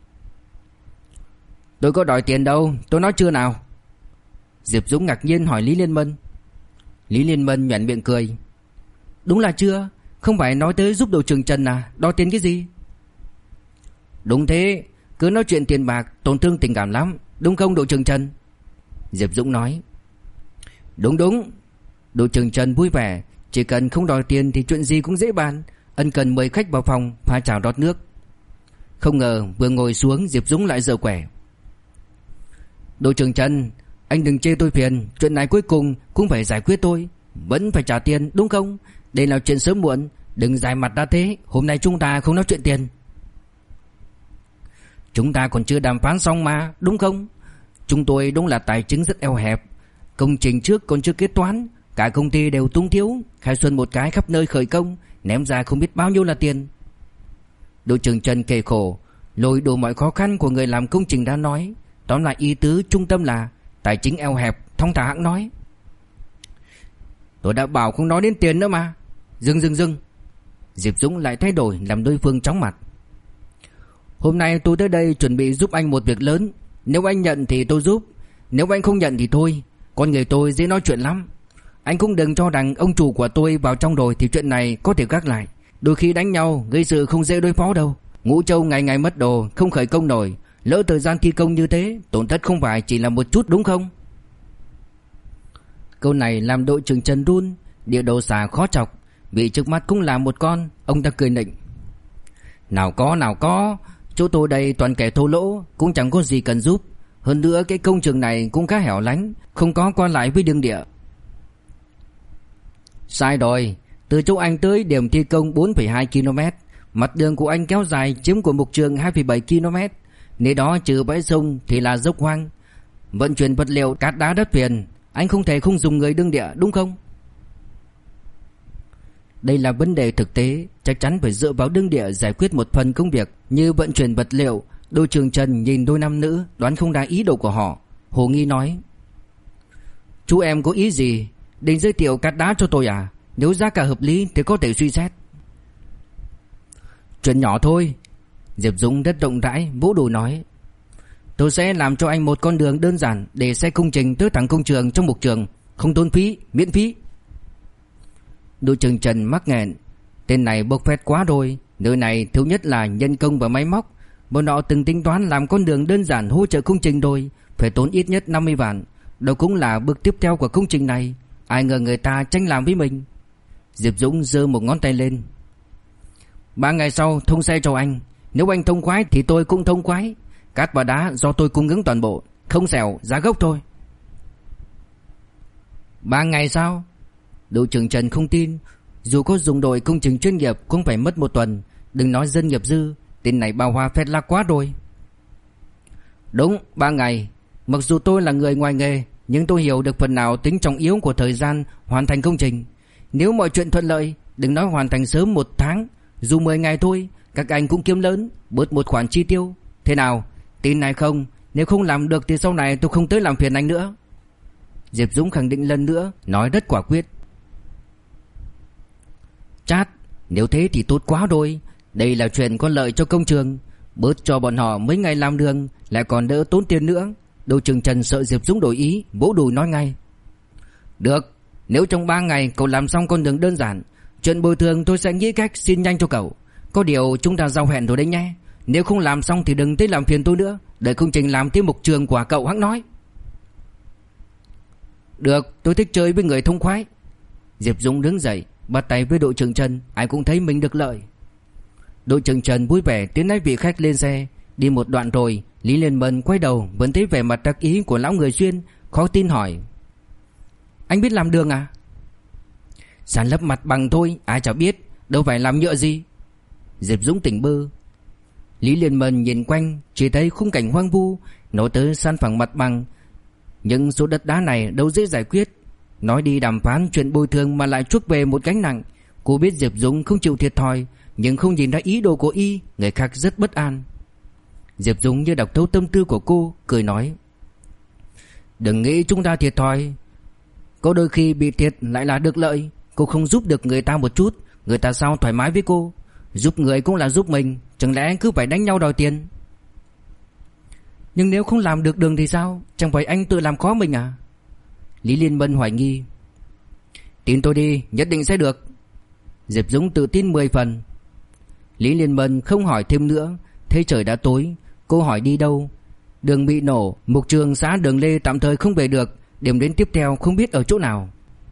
Tôi có đòi tiền đâu, tôi nói chưa nào? Diệp Dũng ngạc nhiên hỏi Lý Liên Mân. Lý Liên Mân nhoẻn miệng cười. Đúng là chưa, không phải nói tới giúp đội trưởng Trần à, đòi tiền cái gì? Đúng thế, cứ nói chuyện tiền bạc tổn thương tình cảm lắm, đúng không đội trưởng Trần? Diệp Dũng nói. Đúng. Đội trưởng Trần vui vẻ, chỉ cần không đòi tiền thì chuyện gì cũng dễ bàn. Ân cần mời khách vào phòng pha trà rót nước. Không ngờ vừa ngồi xuống Diệp Dũng lại giở quẻ. Đội trưởng Trần, anh đừng chê tôi phiền, chuyện này cuối cùng cũng phải giải quyết tôi. Vẫn phải trả tiền đúng không? Đây là chuyện sớm muộn, đừng dài mặt ra thế. Hôm nay chúng ta không nói chuyện tiền. Chúng ta còn chưa đàm phán xong mà, đúng không? Chúng tôi đúng là tài chính rất eo hẹp. Công trình trước còn chưa kết toán, cả công ty đều túng thiếu, khai xuân một cái khắp nơi khởi công, ném ra không biết bao nhiêu là tiền. Đội trưởng Trần kể khổ, lôi đủ mọi khó khăn của người làm công trình đã nói. Tóm lại ý tứ trung tâm là tài chính eo hẹp, thong thả hãng nói. Tôi đã bảo không nói đến tiền nữa mà. Dừng. Diệp Dũng lại thay đổi làm đối phương chóng mặt. Hôm nay tôi tới đây chuẩn bị giúp anh một việc lớn. Nếu anh nhận thì tôi giúp. Nếu anh không nhận thì thôi, con người tôi dễ nói chuyện lắm. Anh cũng đừng cho rằng ông chủ của tôi vào trong rồi thì chuyện này có thể gác lại. Đôi khi đánh nhau gây sự không dễ đối phó đâu. Ngũ Châu ngày ngày mất đồ, không khởi công nổi. Lỡ thời gian thi công như thế, tổn thất không phải chỉ là một chút đúng không? Câu này làm đội trưởng Trần run. Địa đầu xà khó chọc, vì trước mắt cũng là một con. Ông ta cười nịnh. Nào có, chỗ tôi đây toàn kẻ thô lỗ, cũng chẳng có gì cần giúp. Hơn nữa cái công trường này cũng khá hẻo lánh, không có qua lại với đường địa. Sai rồi, từ chỗ anh tới điểm thi công 4,2 km, mặt đường của anh kéo dài chiếm của mục trường 2,7 km. Nơi đó trừ bãi sông thì là dốc hoang, vận chuyển vật liệu cát đá đất phiền. Anh không thể không dùng người đương địa đúng không? Đây là vấn đề thực tế, chắc chắn phải dựa vào đương địa giải quyết một phần công việc như vận chuyển vật liệu. Đội trưởng Trần nhìn đôi nam nữ, đoán không ra ý đồ của họ. Hồ nghi nói: Chú em có ý gì? Định giới thiệu cát đá cho tôi à? Nếu giá cả hợp lý thì có thể suy xét. Chuyện nhỏ thôi. Diệp Dũng rất rộng rãi vỗ đùi nói: Tôi sẽ làm cho anh một con đường đơn giản để xe công trình tới thẳng công trường trong mục trường, không tốn phí, miễn phí. Đội trưởng Trần mắc nghẹn. Tên này bộc phét quá rồi. Nơi này thiếu nhất là nhân công và máy móc. Bọn họ từng tính toán làm con đường đơn giản hỗ trợ công trình rồi, phải tốn ít nhất 50 vạn. Đó cũng là bước tiếp theo của công trình này. Ai ngờ người ta tranh làm với mình. Diệp Dũng giơ một ngón tay lên. 3 ngày sau thông xe cho anh. Nếu anh thông khoái thì tôi cũng thông khoái. Cát và đá do tôi cung ứng toàn bộ, không xẻo, giá gốc thôi. 3 ngày sao? Đội trưởng Trần không tin. Dù có dùng đội công trình chuyên nghiệp cũng phải mất 1 tuần. Đừng nói dân nghiệp dư. Tên này bao hoa phét lác quá rồi. Đúng, 3 ngày. Mặc dù tôi là người ngoài nghề, nhưng tôi hiểu được phần nào tính trọng yếu của thời gian hoàn thành công trình. Nếu mọi chuyện thuận lợi, đừng nói hoàn thành sớm 1 tháng, dù 10 ngày thôi, các anh cũng kiếm lớn, bớt một khoản chi tiêu. Thế nào, tin này không? Nếu không làm được thì sau này tôi không tới làm phiền anh nữa. Diệp Dũng khẳng định lần nữa, nói rất quả quyết. Chát, nếu thế thì tốt quá rồi. Đây là chuyện có lợi cho công trường, bớt cho bọn họ mấy ngày làm đường, lại còn đỡ tốn tiền nữa. Đội trưởng Trần sợ Diệp Dũng đổi ý, vỗ đùi nói ngay: Được, nếu trong 3 ngày cậu làm xong con đường đơn giản, chuyện bồi thường tôi sẽ nghĩ cách xin nhanh cho cậu. Có điều chúng ta giao hẹn rồi đấy nhé. Nếu không làm xong thì đừng tới làm phiền tôi nữa, đợi công trình làm tới mục trường của cậu hẵng nói. Được, tôi thích chơi với người thông khoái. Diệp Dũng đứng dậy, bắt tay với đội trưởng Trần. Ai cũng thấy mình được lợi. Đội trưởng Trần vui vẻ tiến lấy vị khách lên xe. Đi một đoạn rồi, Lý Liên Mân quay đầu vẫn thấy vẻ mặt đắc ý của lão người xuyên, khó tin hỏi: Anh biết làm đường à? Sàn lấp mặt bằng thôi, ai chả biết, đâu phải làm nhựa gì. Diệp Dũng tỉnh bơ. Lý Liên Mân nhìn quanh, chỉ thấy khung cảnh hoang vu. Nói tới san phẳng mặt bằng, nhưng số đất đá này đâu dễ giải quyết. Nói đi đàm phán chuyện bồi thường mà lại chuốc về một gánh nặng. Cô biết Diệp Dũng không chịu thiệt thòi, nhưng không nhìn ra ý đồ của y, người khác rất bất an. Diệp Dũng như đọc thấu tâm tư của cô, cười nói: Đừng nghĩ chúng ta thiệt thòi, có đôi khi bị thiệt lại là được lợi. Cô không giúp được người ta một chút, người ta sao thoải mái với cô? Giúp người cũng là giúp mình, chẳng lẽ cứ phải đánh nhau đòi tiền? Nhưng nếu không làm được đường thì sao? Chẳng phải anh tự làm khó mình à? Lý Liên Mân hoài nghi. Tin tôi đi, nhất định sẽ được. Diệp Dũng tự tin 10 phần. Lý Liên Mân không hỏi thêm nữa. Thấy trời đã tối, cô hỏi đi đâu. Đường bị nổ, mục trường xã Đường Lê tạm thời không về được, điểm đến tiếp theo không biết ở chỗ nào.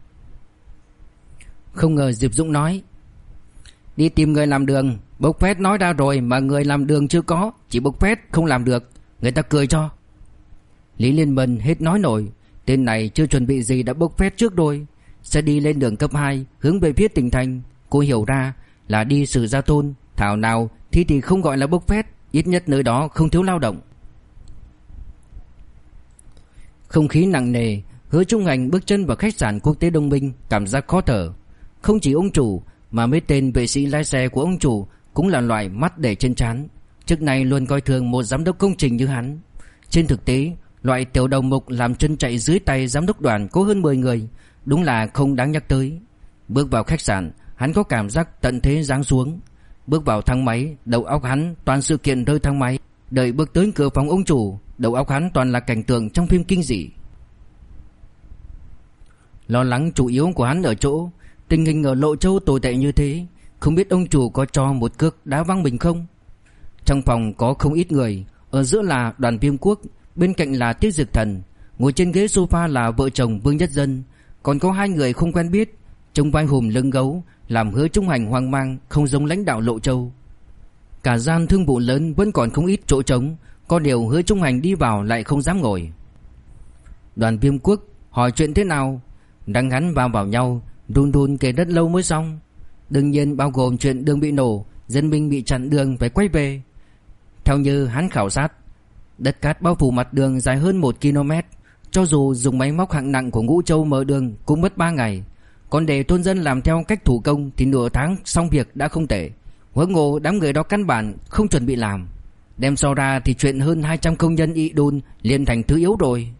Không ngờ Diệp Dũng nói: Đi tìm người làm đường. Bốc phét nói ra rồi mà người làm đường chưa có, chỉ bốc phét không làm được, người ta cười cho. Lý Liên Mân hết nói nổi. Tên này chưa chuẩn bị gì đã bốc phét trước rồi. Sẽ đi lên đường cấp 2 hướng về phía tỉnh thành. Cô hiểu ra là đi Sử Gia Thôn. Thảo nào thì không gọi là bốc phét, ít nhất nơi đó không thiếu lao động. Không khí nặng nề. Hứa Trung Hành bước chân vào khách sạn quốc tế Đông Minh, cảm giác khó thở. Không chỉ ông chủ mà mấy tên vệ sĩ lái xe của ông chủ cũng là loại mắt để trên trán. Trước này luôn coi thường một giám đốc công trình như hắn. Trên thực tế, loại tiểu đầu mục làm chân chạy dưới tay giám đốc đoàn có hơn 10 người, đúng là không đáng nhắc tới. Bước vào khách sạn, hắn có cảm giác tận thế giáng xuống. Bước vào thang máy, đầu óc hắn toàn sự kiện rơi thang máy. Đợi bước tới cửa phòng ông chủ, Đầu óc hắn toàn là cảnh tượng trong phim kinh dị. Lo lắng chủ yếu của hắn ở chỗ tình hình ở Lộ Châu tồi tệ như thế, không biết ông chủ có cho một cước đá văng mình không. Trong phòng có không ít người, ở giữa là Đoàn Viêm Quốc, bên cạnh là Tiết Dực Thần, ngồi trên ghế sofa là vợ chồng Vương Nhất Dân, còn có hai người không quen biết, trông vai hùm lưng gấu, làm Hứa Trung Hành hoang mang, không giống lãnh đạo Lộ Châu. Cả gian thương vụ lớn vẫn còn không ít chỗ trống, có điều Hứa Trung Hành đi vào lại không dám ngồi. Đoàn Viêm Quốc hỏi chuyện thế nào, đang hắn vào nhau, đun đun kể rất lâu mới xong. Đương nhiên bao gồm chuyện đường bị nổ, dân binh bị chặn đường phải quay về. Theo như hắn khảo sát, đất cát bao phủ mặt đường dài hơn 1 km, cho dù dùng máy móc hạng nặng của Ngũ Châu mở đường cũng mất 3 ngày. Còn để thôn dân làm theo cách thủ công thì nửa tháng xong việc đã không tệ. Huống hồ đám người đó căn bản không chuẩn bị làm. Đem so ra thì chuyện hơn 200 công nhân y đun liền thành thứ yếu rồi.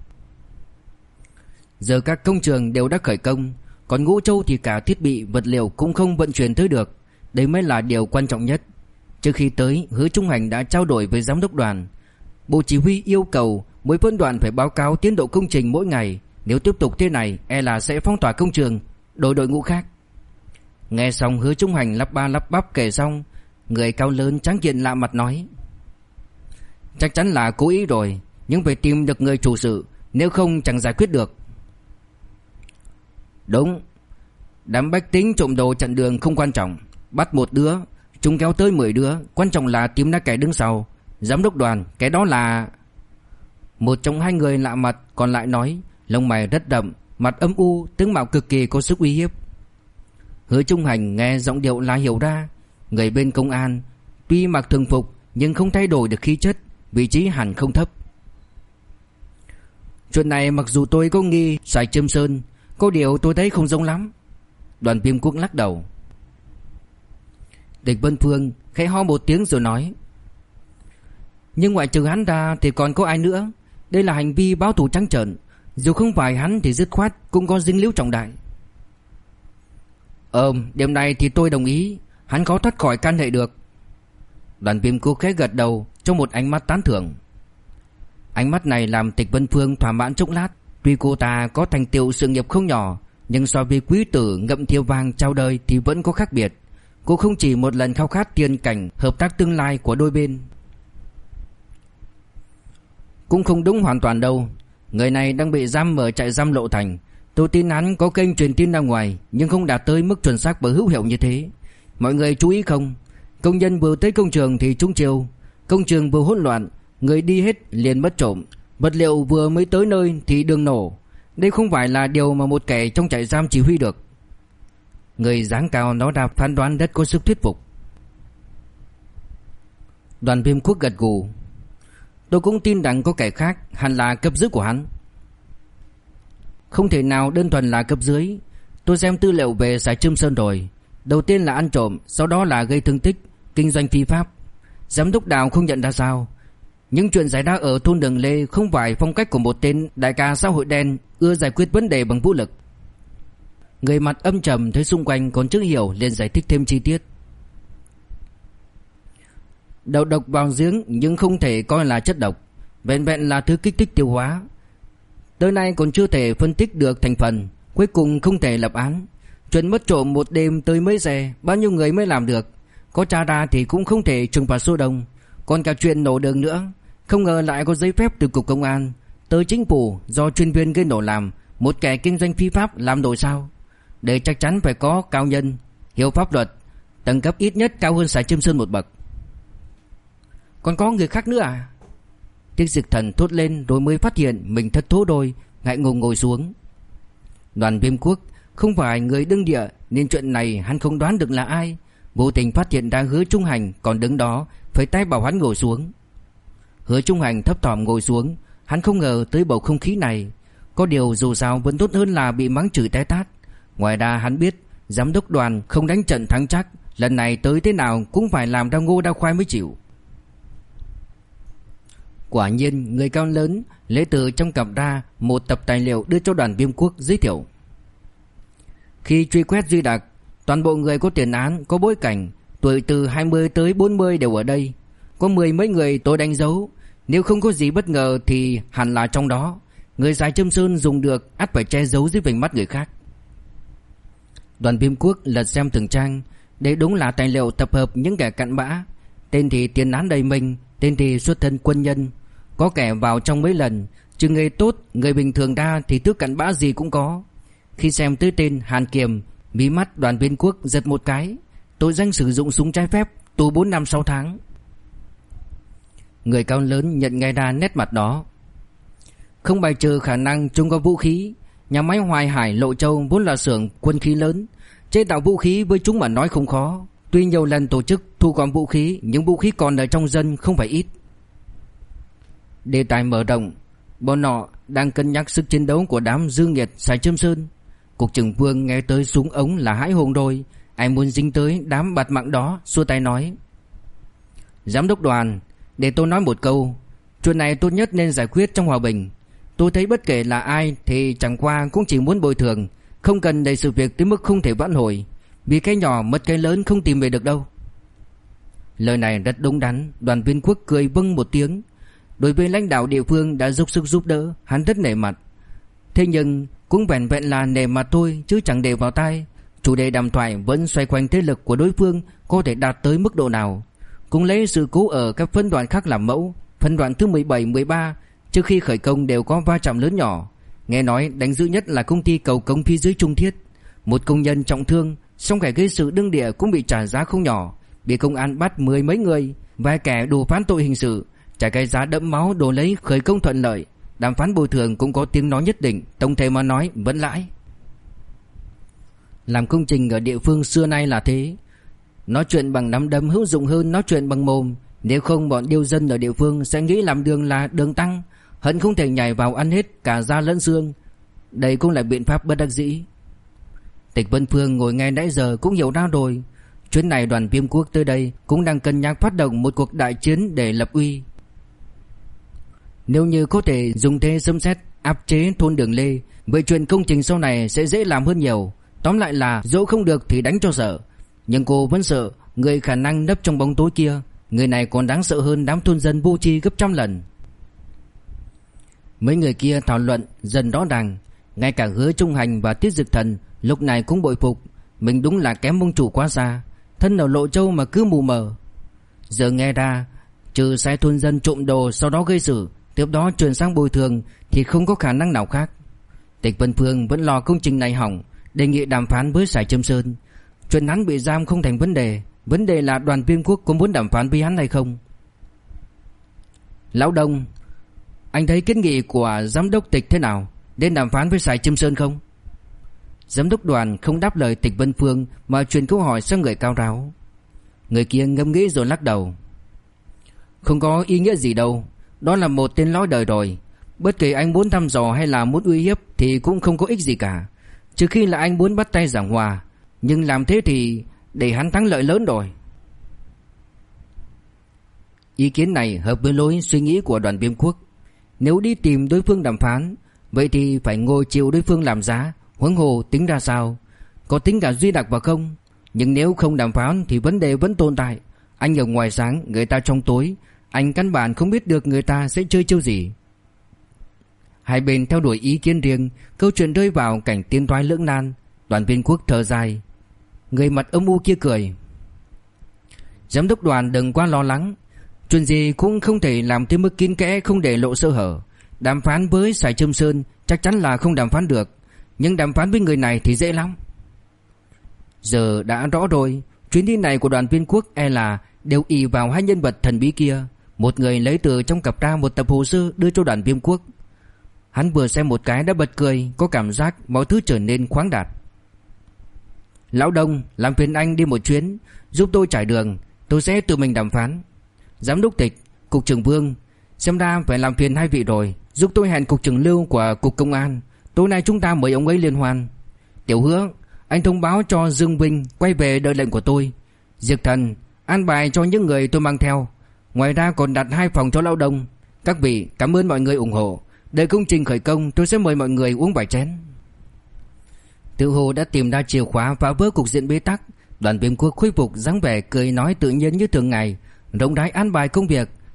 Giờ các công trường đều đã khởi công, còn Ngũ Châu thì cả thiết bị vật liệu cũng không vận chuyển tới được. Đây mới là điều quan trọng nhất. Trước khi tới, Hứa Trung Hành đã trao đổi với giám đốc đoàn. Bộ chỉ huy yêu cầu mỗi phân đoàn phải báo cáo tiến độ công trình mỗi ngày. Nếu tiếp tục thế này e là sẽ phong tỏa công trường, đổi đội ngũ khác. Nghe xong Hứa Trung Hành lắp ba lắp bắp kể xong, người cao lớn trắng kiện lạ mặt nói: chắc chắn là cố ý rồi, nhưng phải tìm được người chủ sự, nếu không chẳng giải quyết được. Đúng, đám bách tính trộm đồ chặn đường không quan trọng, bắt một đứa, chúng kéo tới 10 đứa, quan trọng là tìm ra kẻ đứng sau. Giám đốc đoàn, cái đó là... Một trong hai người lạ mặt còn lại nói, lông mày rất đậm, mặt âm u, tướng mạo cực kỳ có sức uy hiếp. Hứa Trung Hành nghe giọng điệu là hiểu ra, người bên công an tuy mặc thường phục nhưng không thay đổi được khí chất, vị trí hẳn không thấp. Chuyện này mặc dù tôi có nghi Sài Châm Sơn, có điều tôi thấy không giống lắm. Đoàn Viêm Quốc lắc đầu. Địch Vân Phương khẽ ho một tiếng rồi nói: nhưng ngoại trừ hắn ra thì còn có ai nữa? Đây là hành vi báo thù trắng trợn, dù không phải hắn thì dứt khoát cũng có dính líu trọng đại. Điểm này thì tôi đồng ý, hắn khó thoát khỏi can hệ được. Đoàn Viêm Quốc khẽ gật đầu trong một ánh mắt tán thưởng. Ánh mắt này làm Tịch Vân Phương thỏa mãn chốc lát. Tuy cô ta có thành tựu sự nghiệp không nhỏ, nhưng so với quý tử ngậm thiêu vàng trao đời thì vẫn có khác biệt. Cô không chỉ một lần khao khát tiền cảnh hợp tác tương lai của đôi bên. Cũng không đúng hoàn toàn đâu. Người này đang bị giam ở trại giam Lộ Thành. Tôi tin hắn có kênh truyền tin ra ngoài, nhưng không đạt tới mức chuẩn xác và hữu hiệu như thế. Mọi người chú ý không? Công nhân vừa tới công trường thì trúng chiêu, công trường vừa hỗn loạn, người đi hết liền mất trộm, vật liệu vừa mới tới nơi thì đường nổ. Đây không phải là điều mà một kẻ trong trại giam chỉ huy được. Người dáng cao nói ra phán đoán rất có sức thuyết phục. Đoàn Viêm Quốc gật gù. Tôi cũng tin rằng có kẻ khác, hẳn là cấp dưới của hắn. Không thể nào đơn thuần là cấp dưới. Tôi xem tư liệu về Sài Châm Sơn rồi. Đầu tiên là ăn trộm, sau đó là gây thương tích, kinh doanh phi pháp. Giám đốc Đào không nhận ra sao? Những chuyện xảy ra ở thôn Đường Lê không phải phong cách của một tên đại ca xã hội đen ưa giải quyết vấn đề bằng vũ lực. Người mặt âm trầm thấy xung quanh còn chưa hiểu liền giải thích thêm chi tiết. Đầu độc vào giếng nhưng không thể coi là chất độc, vẹn vẹn là thứ kích thích tiêu hóa. Tới nay còn chưa thể phân tích được thành phần, cuối cùng không thể lập án. Chuyện mất trộm một đêm tới mấy xe, bao nhiêu người mới làm được? Có tra ra thì cũng không thể trừng phạt số đông. Còn cả chuyện nổ đường nữa, không ngờ lại có giấy phép từ cục công an tới chính phủ do chuyên viên gây nổ làm. Một kẻ kinh doanh phi pháp làm nổ sao? Đây chắc chắn phải có cao nhân, hiểu pháp luật, tầng cấp ít nhất cao hơn Sài Châm Sơn một bậc. Còn có người khác nữa à? Tiết Dịch Thần thốt lên rồi mới phát hiện mình thất thố đôi, ngại ngùng ngồi xuống. Đoàn Viêm Quốc không phải người đương địa nên chuyện này hắn không đoán được là ai. Vô tình phát hiện ra Hứa Trung Hành còn đứng đó, phải tay bảo hắn ngồi xuống. Hứa Trung Hành thấp thỏm ngồi xuống, hắn không ngờ tới bầu không khí này. Có điều dù sao vẫn tốt hơn là bị mắng chửi té tát. Ngoài ra hắn biết giám đốc Đoàn không đánh trận thắng chắc, lần này tới thế nào cũng phải làm ra ngô đao khoai mới chịu. Quả nhiên người cao lớn lấy từ trong cặp ra một tập tài liệu đưa cho Đoàn Viêm Quốc giới thiệu. Khi truy quét Duy Đặc, toàn bộ người có tiền án, có bối cảnh, tuổi từ 20 tới 40 đều ở đây. Có 10 mấy người tôi đánh dấu. Nếu không có gì bất ngờ thì hẳn là trong đó. Người Sài Châm Sơn dùng được ắt phải che giấu dưới vành mắt người khác. Đoàn Viêm Quốc lật xem từng trang. Đây đúng là tài liệu tập hợp những kẻ cặn bã. Tên thì tiền án đầy mình, tên thì xuất thân quân nhân. Có kẻ vào trong mấy lần. Chứ người tốt, người bình thường ra thì thứ cặn bã gì cũng có. Khi xem tới tên Hàn Kiềm, mí mắt Đoàn Viêm Quốc giật một cái. Tội danh sử dụng súng trái phép, tù 4 năm 6 tháng. Người cao lớn nhận ngay ra nét mặt đó. Không bài trừ khả năng chúng có vũ khí. Nhà máy Hoài Hải Lộ Châu vốn là xưởng quân khí lớn. Chế tạo vũ khí với chúng mà nói không khó. Tuy nhiều lần tổ chức thu gom vũ khí, nhưng vũ khí còn ở trong dân không phải ít. Đề tài mở rộng. Bọn họ đang cân nhắc sức chiến đấu của đám dư nghiệt Sài Châm Sơn. Cục trưởng Vương nghe tới súng ống là hãi hùng rồi. Ai muốn dính tới đám bạt mạng đó, xua tay nói: Giám đốc Đoàn, để tôi nói một câu. Chuyện này tốt nhất nên giải quyết trong hòa bình. Tôi thấy bất kể là ai thì chẳng qua cũng chỉ muốn bồi thường, không cần đẩy sự việc tới mức không thể vãn hồi. Vì cái nhỏ mất cái lớn không tìm về được đâu. Lời này rất đúng đắn. Đoàn Viên Quốc cười vâng một tiếng. Đối với lãnh đạo địa phương đã dốc sức giúp đỡ, hắn rất nể mặt. Thế nhưng cũng vẹn vẹn là nể mặt thôi, chứ chẳng để vào tai. Chủ đề đàm thoại vẫn xoay quanh thế lực của đối phương có thể đạt tới mức độ nào. Cũng lấy sự cố ở các phân đoạn khác làm mẫu. Phân đoạn thứ 17, 13 trước khi khởi công đều có va chạm lớn nhỏ. Nghe nói đánh dữ nhất là công ty cầu cống phía dưới Trung Thiết. Một công nhân trọng thương, song kẻ gây sự đương địa cũng bị trả giá không nhỏ. Bị công an bắt 10 mấy người. Vài kẻ đủ phán tội hình sự, trả cái giá đẫm máu đồ lấy khởi công thuận lợi. Đàm phán bồi thường cũng có tiếng nói nhất định. Tổng thể mà nói vẫn lãi. Làm công trình ở địa phương xưa nay là thế. Nói chuyện bằng nắm đấm hữu dụng hơn nói chuyện bằng mồm. Nếu không bọn điêu dân ở địa phương sẽ nghĩ làm đường là đường tăng, hận không thể nhảy vào ăn hết cả da lẫn xương. Đây cũng là biện pháp bất đắc dĩ. Tịch Vân Phương ngồi nghe nãy giờ cũng hiểu ra rồi. Chuyến này Đoàn Viêm Quốc tới đây cũng đang cân nhắc phát động một cuộc đại chiến để lập uy. Nếu như có thể dùng thế xâm xét áp chế thôn Đường Lê, vậy chuyện công trình sau này sẽ dễ làm hơn nhiều. Tóm lại là dẫu không được thì đánh cho sợ. Nhưng cô vẫn sợ người khả năng nấp trong bóng tối kia. Người này còn đáng sợ hơn đám thôn dân vô tri gấp trăm lần. Mấy người kia thảo luận dần rõ ràng. Ngay cả Hứa Trung Hành và Tiết Dực Thần lúc này cũng bội phục. Mình đúng là kém ông chủ quá xa. Thân ở Lộ Châu mà cứ mù mờ. Giờ nghe ra, trừ sai thôn dân trộm đồ sau đó gây sự, tiếp đó chuyển sang bồi thường, thì không có khả năng nào khác. Tịch Vân Phương vẫn lo công trình này hỏng, đề nghị đàm phán với Sài Châm Sơn. Chuyện hắn bị giam không thành vấn đề. Vấn đề là Đoàn Viêm Quốc có muốn đàm phán với hắn hay không. Lão Đông, anh thấy kiến nghị của giám đốc Tịch thế nào? Đến đàm phán với Sài Châm Sơn không? Giám đốc Đoàn không đáp lời Tịch Vân Phương mà chuyển câu hỏi sang người cao ráo. Người kia ngẫm nghĩ rồi lắc đầu. Không có ý nghĩa gì đâu. Đó là một tên lối đời rồi. Bất kể anh muốn thăm dò hay là muốn uy hiếp thì cũng không có ích gì cả. Trừ khi là anh muốn bắt tay giảng hòa. Nhưng làm thế thì để hắn thắng lợi lớn rồi. Ý kiến này hợp với lối suy nghĩ của Đoàn Viêm Quốc. Nếu đi tìm đối phương đàm phán, vậy thì phải ngồi chịu đối phương làm giá. Huống hồ tính ra sao? Có tính cả Duy Đặc vào không? Nhưng nếu không đàm phán thì vấn đề vẫn tồn tại. Anh ở ngoài sáng, người ta trong tối. Anh căn bản không biết được người ta sẽ chơi chiêu gì. Hai bên theo đuổi ý kiến riêng. Câu chuyện rơi vào cảnh tiến thoái lưỡng nan. Đoàn Viên Quốc thở dài. Người mặt âm u kia cười. Giám đốc Đoàn đừng quá lo lắng. Chuyện gì cũng không thể làm tới mức kín kẽ, không để lộ sơ hở. Đàm phán với Sài Châm Sơn chắc chắn là không đàm phán được. Nhưng đàm phán với người này thì dễ lắm. Giờ đã rõ rồi. Chuyến đi này của Đoàn Viên Quốc e là đều ỷ vào hai nhân vật thần bí kia. Một người lấy từ trong cặp ra một tập hồ sơ đưa cho Đoàn Viên Quốc. Hắn vừa xem một cái đã bật cười, có cảm giác mọi thứ trở nên khoáng đạt. Lão Đông, làm phiền anh đi một chuyến, giúp tôi trải đường. Tôi sẽ tự mình đàm phán. Giám đốc Tịch, Cục trưởng Vương, xem ra phải làm phiền hai vị rồi. Giúp tôi hẹn Cục trưởng Lưu của Cục Công an. Tối nay chúng ta mời ông ấy liên hoan. Tiểu Hứa, anh thông báo cho Dương Vinh quay về đợi lệnh của tôi. Diệp Thần, an bài cho những người tôi mang theo. Ngoài ra còn đặt 2 phòng cho Lão Đông. Các vị, cảm ơn mọi người ủng hộ. Đợi công trình khởi công tôi sẽ mời mọi người uống vài chén. Tự hồ đã tìm ra chìa khóa phá vỡ cục diện bế tắc. Đoàn Viêm Quốc khôi phục dáng vẻ cười nói tự nhiên như thường ngày, rộng rãi an bài công việc.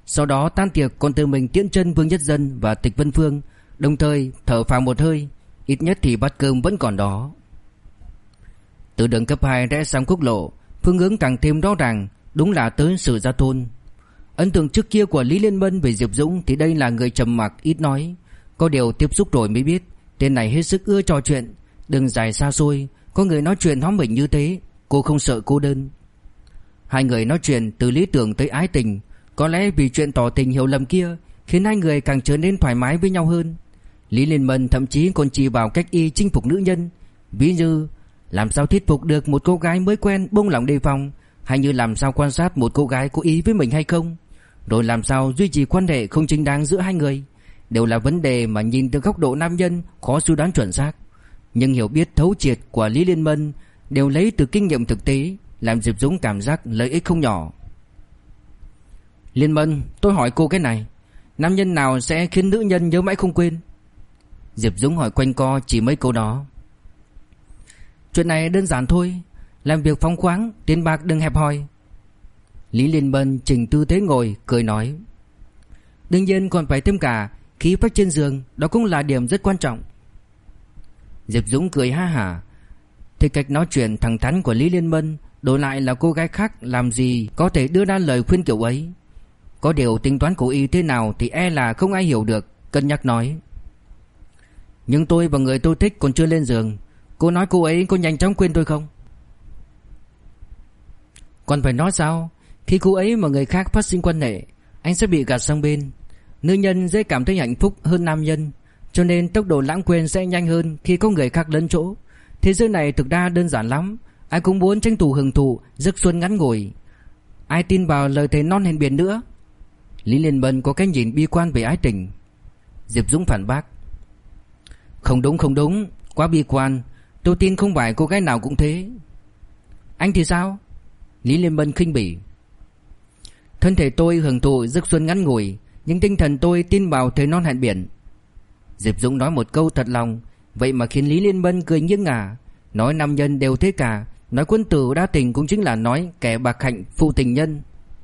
Sau đó tan tiệc còn tự mình tiễn chân Vương Nhất Dân và Tịch Vân Phương, đồng thời thở phào một hơi, ít nhất thì bát cơm vẫn còn đó. Từ đường cấp 2 rẽ sang quốc lộ, phương hướng càng thêm rõ ràng, đúng là tới Sử Gia Thôn. Ấn tượng trước kia của Lý Liên Mân về Diệp Dũng thì đây là người trầm mặc ít nói, có điều tiếp xúc rồi mới biết tên này hết sức ưa trò chuyện, đường dài xa xôi, có người nói chuyện hóm mình như thế, cô không sợ cô đơn. Hai người nói chuyện từ lý tưởng tới ái tình, có lẽ vì chuyện tỏ tình hiểu lầm kia khiến hai người càng trở nên thoải mái với nhau hơn. Lý Liên Mân thậm chí còn chỉ bảo cách y chinh phục nữ nhân, ví như làm sao thuyết phục được một cô gái mới quen buông lỏng đề phòng, hay như làm sao quan sát một cô gái có ý với mình hay không, rồi làm sao duy trì quan hệ không chính đáng giữa hai người, đều là vấn đề mà nhìn từ góc độ nam nhân khó suy đoán chuẩn xác. Nhưng hiểu biết thấu triệt của Lý Liên Mân đều lấy từ kinh nghiệm thực tế, làm Diệp Dũng cảm giác lợi ích không nhỏ. Liên Mân, tôi hỏi cô cái này, nam nhân nào sẽ khiến nữ nhân nhớ mãi không quên? Diệp Dũng hỏi quanh co chỉ mấy câu đó. Chuyện này đơn giản thôi, làm việc phóng khoáng, tiền bạc đừng hẹp hòi. Lý Liên Mân chỉnh tư thế ngồi, cười nói. Đương nhiên còn phải thêm cả khí phách trên giường, đó cũng là điểm rất quan trọng. Diệp Dũng cười ha hả. Thì cách nói chuyện thẳng thắn của Lý Liên Mân đổi lại là cô gái khác làm gì có thể đưa ra lời khuyên kiểu ấy. Có điều tính toán của y thế nào thì e là không ai hiểu được, cân nhắc nói. Nhưng tôi và người tôi thích còn chưa lên giường, cô nói cô ấy có nhanh chóng quên tôi không? Còn phải nói sao? Khi cô ấy và người khác phát sinh quan hệ, anh sẽ bị gạt sang bên. Nữ nhân dễ cảm thấy hạnh phúc hơn nam nhân, cho nên tốc độ lãng quên sẽ nhanh hơn khi có người khác lấn chỗ. Thế giới này thực ra đơn giản lắm, ai cũng muốn tranh thủ hưởng thụ giấc xuân ngắn ngủi. Ai tin vào lời thề non hẹn biển nữa? Lý Liên Mân có cái nhìn bi quan về ái tình. Diệp Dũng phản bác. Không đúng, quá bi quan. Tôi tin không phải cô gái nào cũng thế. Anh thì sao? Lý Liên Mân khinh bỉ. Thân thể tôi hưởng thụ giấc xuân ngắn ngủi, nhưng tinh thần tôi tin vào thề non hẹn biển. Diệp Dũng nói một câu thật lòng, vậy mà khiến Lý Liên Mân cười nghiêng ngả. Nói nam nhân đều thế cả, nói quân tử đa tình cũng chính là nói kẻ bạc hạnh phụ tình nhân.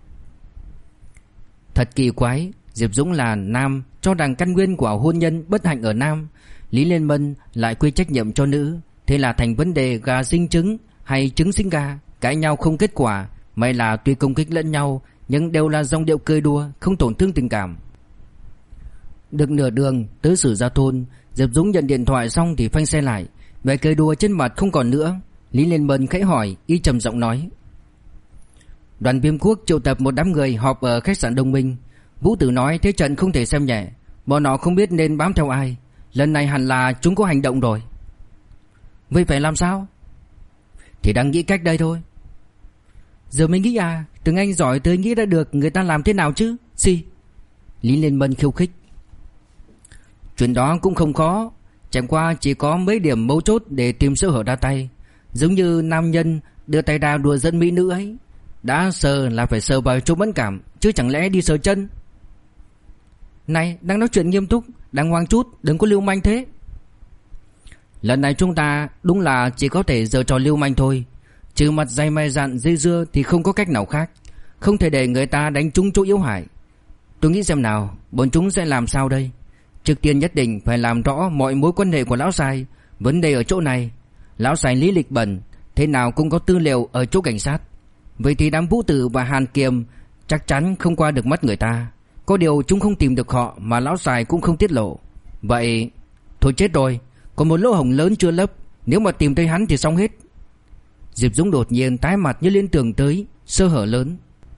Thật kỳ quái, Diệp Dũng là nam, cho rằng căn nguyên của hôn nhân bất hạnh ở nam, Lý Liên Mân lại quy trách nhiệm cho nữ. Thế là thành vấn đề gà sinh trứng hay trứng sinh gà, cãi nhau không kết quả. May là tuy công kích lẫn nhau nhưng đều là dòng điệu cười đùa, không tổn thương tình cảm. Được nửa đường tới Sử Gia Thôn, Diệp Dũng nhận điện thoại xong thì phanh xe lại, vẻ cười đùa trên mặt không còn nữa. Lý Liên Mân khẽ hỏi, y trầm giọng nói. Đoàn Viêm Quốc triệu tập một đám người họp ở khách sạn Đông Minh. Vũ Tử nói thế trận không thể xem nhẹ, bọn họ không biết nên bám theo ai. Lần này hẳn là chúng có hành động rồi. Vậy phải làm sao? Thì đang nghĩ cách đây thôi. Giờ mới nghĩ à? Từng anh giỏi tới nghĩ đã được người ta làm thế nào chứ? Lý Liên Mân khiêu khích. Chuyện đó cũng không khó, chẳng qua chỉ có mấy điểm mấu chốt để tìm sơ hở ra tay. Giống như nam nhân đưa tay ra đùa dân mỹ nữ ấy, đã sờ là phải sờ vào chỗ mẫn cảm, chứ chẳng lẽ đi sờ chân. Này, đang nói chuyện nghiêm túc, đàng hoàng chút, đừng có lưu manh thế. Lần này chúng ta đúng là chỉ có thể giở trò lưu manh thôi. Trừ mặt dày mày dạn dây dưa thì không có cách nào khác. Không thể để người ta đánh trúng chỗ yếu hại. Tôi nghĩ xem nào, bọn chúng sẽ làm sao đây? Trước tiên nhất định phải làm rõ mọi mối quan hệ của lão Sai. Vấn đề ở chỗ này, lão Sai lý lịch bẩn, thế nào cũng có tư liệu ở chỗ cảnh sát. Vậy thì đám Vũ Tử và Hàn Kiềm chắc chắn không qua được mắt người ta. Có điều chúng không tìm được họ mà lão Sai cũng không tiết lộ. Vậy thôi chết rồi, còn một lỗ hổng lớn chưa lấp, nếu mà tìm thấy hắn thì xong hết. Diệp Dũng đột nhiên tái mặt như liên tưởng tới sơ hở lớn.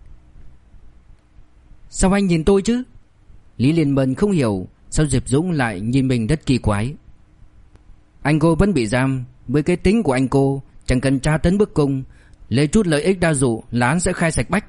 Sao anh nhìn tôi chứ? Lý Liên Mân không hiểu sao Diệp Dũng lại nhìn mình rất kỳ quái. Anh cô vẫn bị giam, với cái tính của anh cô chẳng cần tra tấn bức cung, lấy chút lợi ích đa dụ là hắn sẽ khai sạch bách.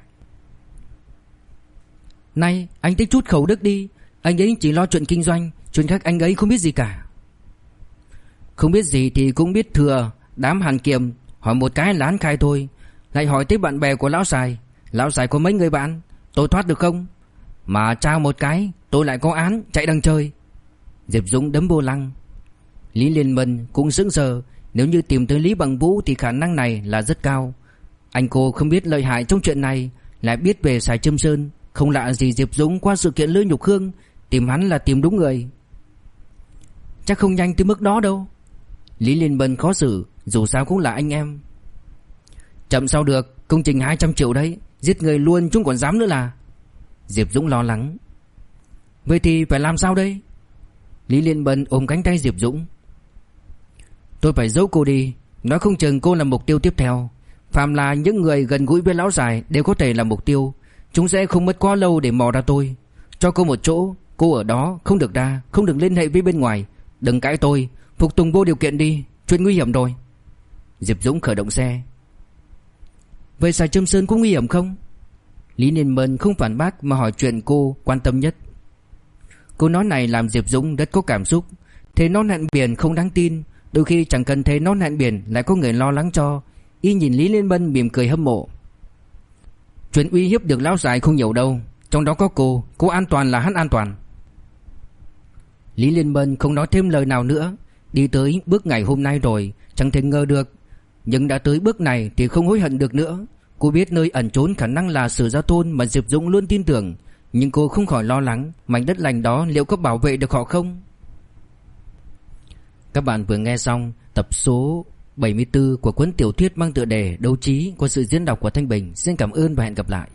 Này, anh tích chút khẩu đức đi, anh ấy chỉ lo chuyện kinh doanh, chuyện khác anh ấy không biết gì cả. Không biết gì thì cũng biết thừa. Đám Hàn Kiềm hỏi một cái là hắn khai thôi, lại hỏi tới bạn bè của lão Sài. Lão Sài có mấy người bạn, tôi thoát được không? Mà trao một cái tôi lại có án chạy đằng trời. Diệp Dũng đấm vô lăng. Lý Liên Mân cũng sững sờ. Nếu như tìm tới Lý Bằng Vũ thì khả năng này là rất cao. Anh cô không biết lợi hại trong chuyện này, lại biết về Sài Trâm Sơn, Không lạ gì Diệp Dũng qua sự kiện Lữ Nhục Hương tìm hắn là tìm đúng người. Chắc không nhanh tới mức đó đâu. Lý Liên Bân khó xử, dù sao cũng là anh em. Chậm sao được, công trình 200 triệu đấy, giết người luôn chúng còn dám nữa là. Diệp Dũng lo lắng. Vậy thì phải làm sao đây? Lý Liên Bân ôm cánh tay Diệp Dũng. Tôi phải giấu cô đi, nói không chừng cô là mục tiêu tiếp theo. Phạm là những người gần gũi với lão già đều có thể là mục tiêu. Chúng sẽ không mất quá lâu để mò ra tôi. Cho cô một chỗ, cô ở đó, không được ra, không được liên hệ với bên ngoài. Đừng cãi tôi, phục tùng vô điều kiện đi, chuyện nguy hiểm rồi. Diệp Dũng khởi động xe. Vậy Sài Trâm Sơn cũng nguy hiểm không? Lý Liên Bân không phản bác mà hỏi chuyện cô quan tâm nhất. Câu nói này làm Diệp Dũng rất có cảm xúc. Thế nón hẹn biển không đáng tin, đôi khi chẳng cần thế nón hẹn biển lại có người lo lắng cho. Y nhìn Lý Liên Bân mỉm cười hâm mộ. Chuyện uy hiếp được lão già không nhiều đâu, trong đó có cô an toàn là hắn an toàn. Lý Liên Bân không nói thêm lời nào nữa. Đi tới bước ngày hôm nay rồi, chẳng thể ngờ được. Nhưng đã tới bước này thì không hối hận được nữa. Cô biết nơi ẩn trốn khả năng là Sử Gia Thôn mà Diệp Dũng luôn tin tưởng. Nhưng cô không khỏi lo lắng mảnh đất lành đó liệu có bảo vệ được họ không. Các bạn vừa nghe xong tập số 74 của cuốn tiểu thuyết mang tựa đề Đấu Trí qua sự diễn đọc của Thanh Bình. Xin cảm ơn và hẹn gặp lại.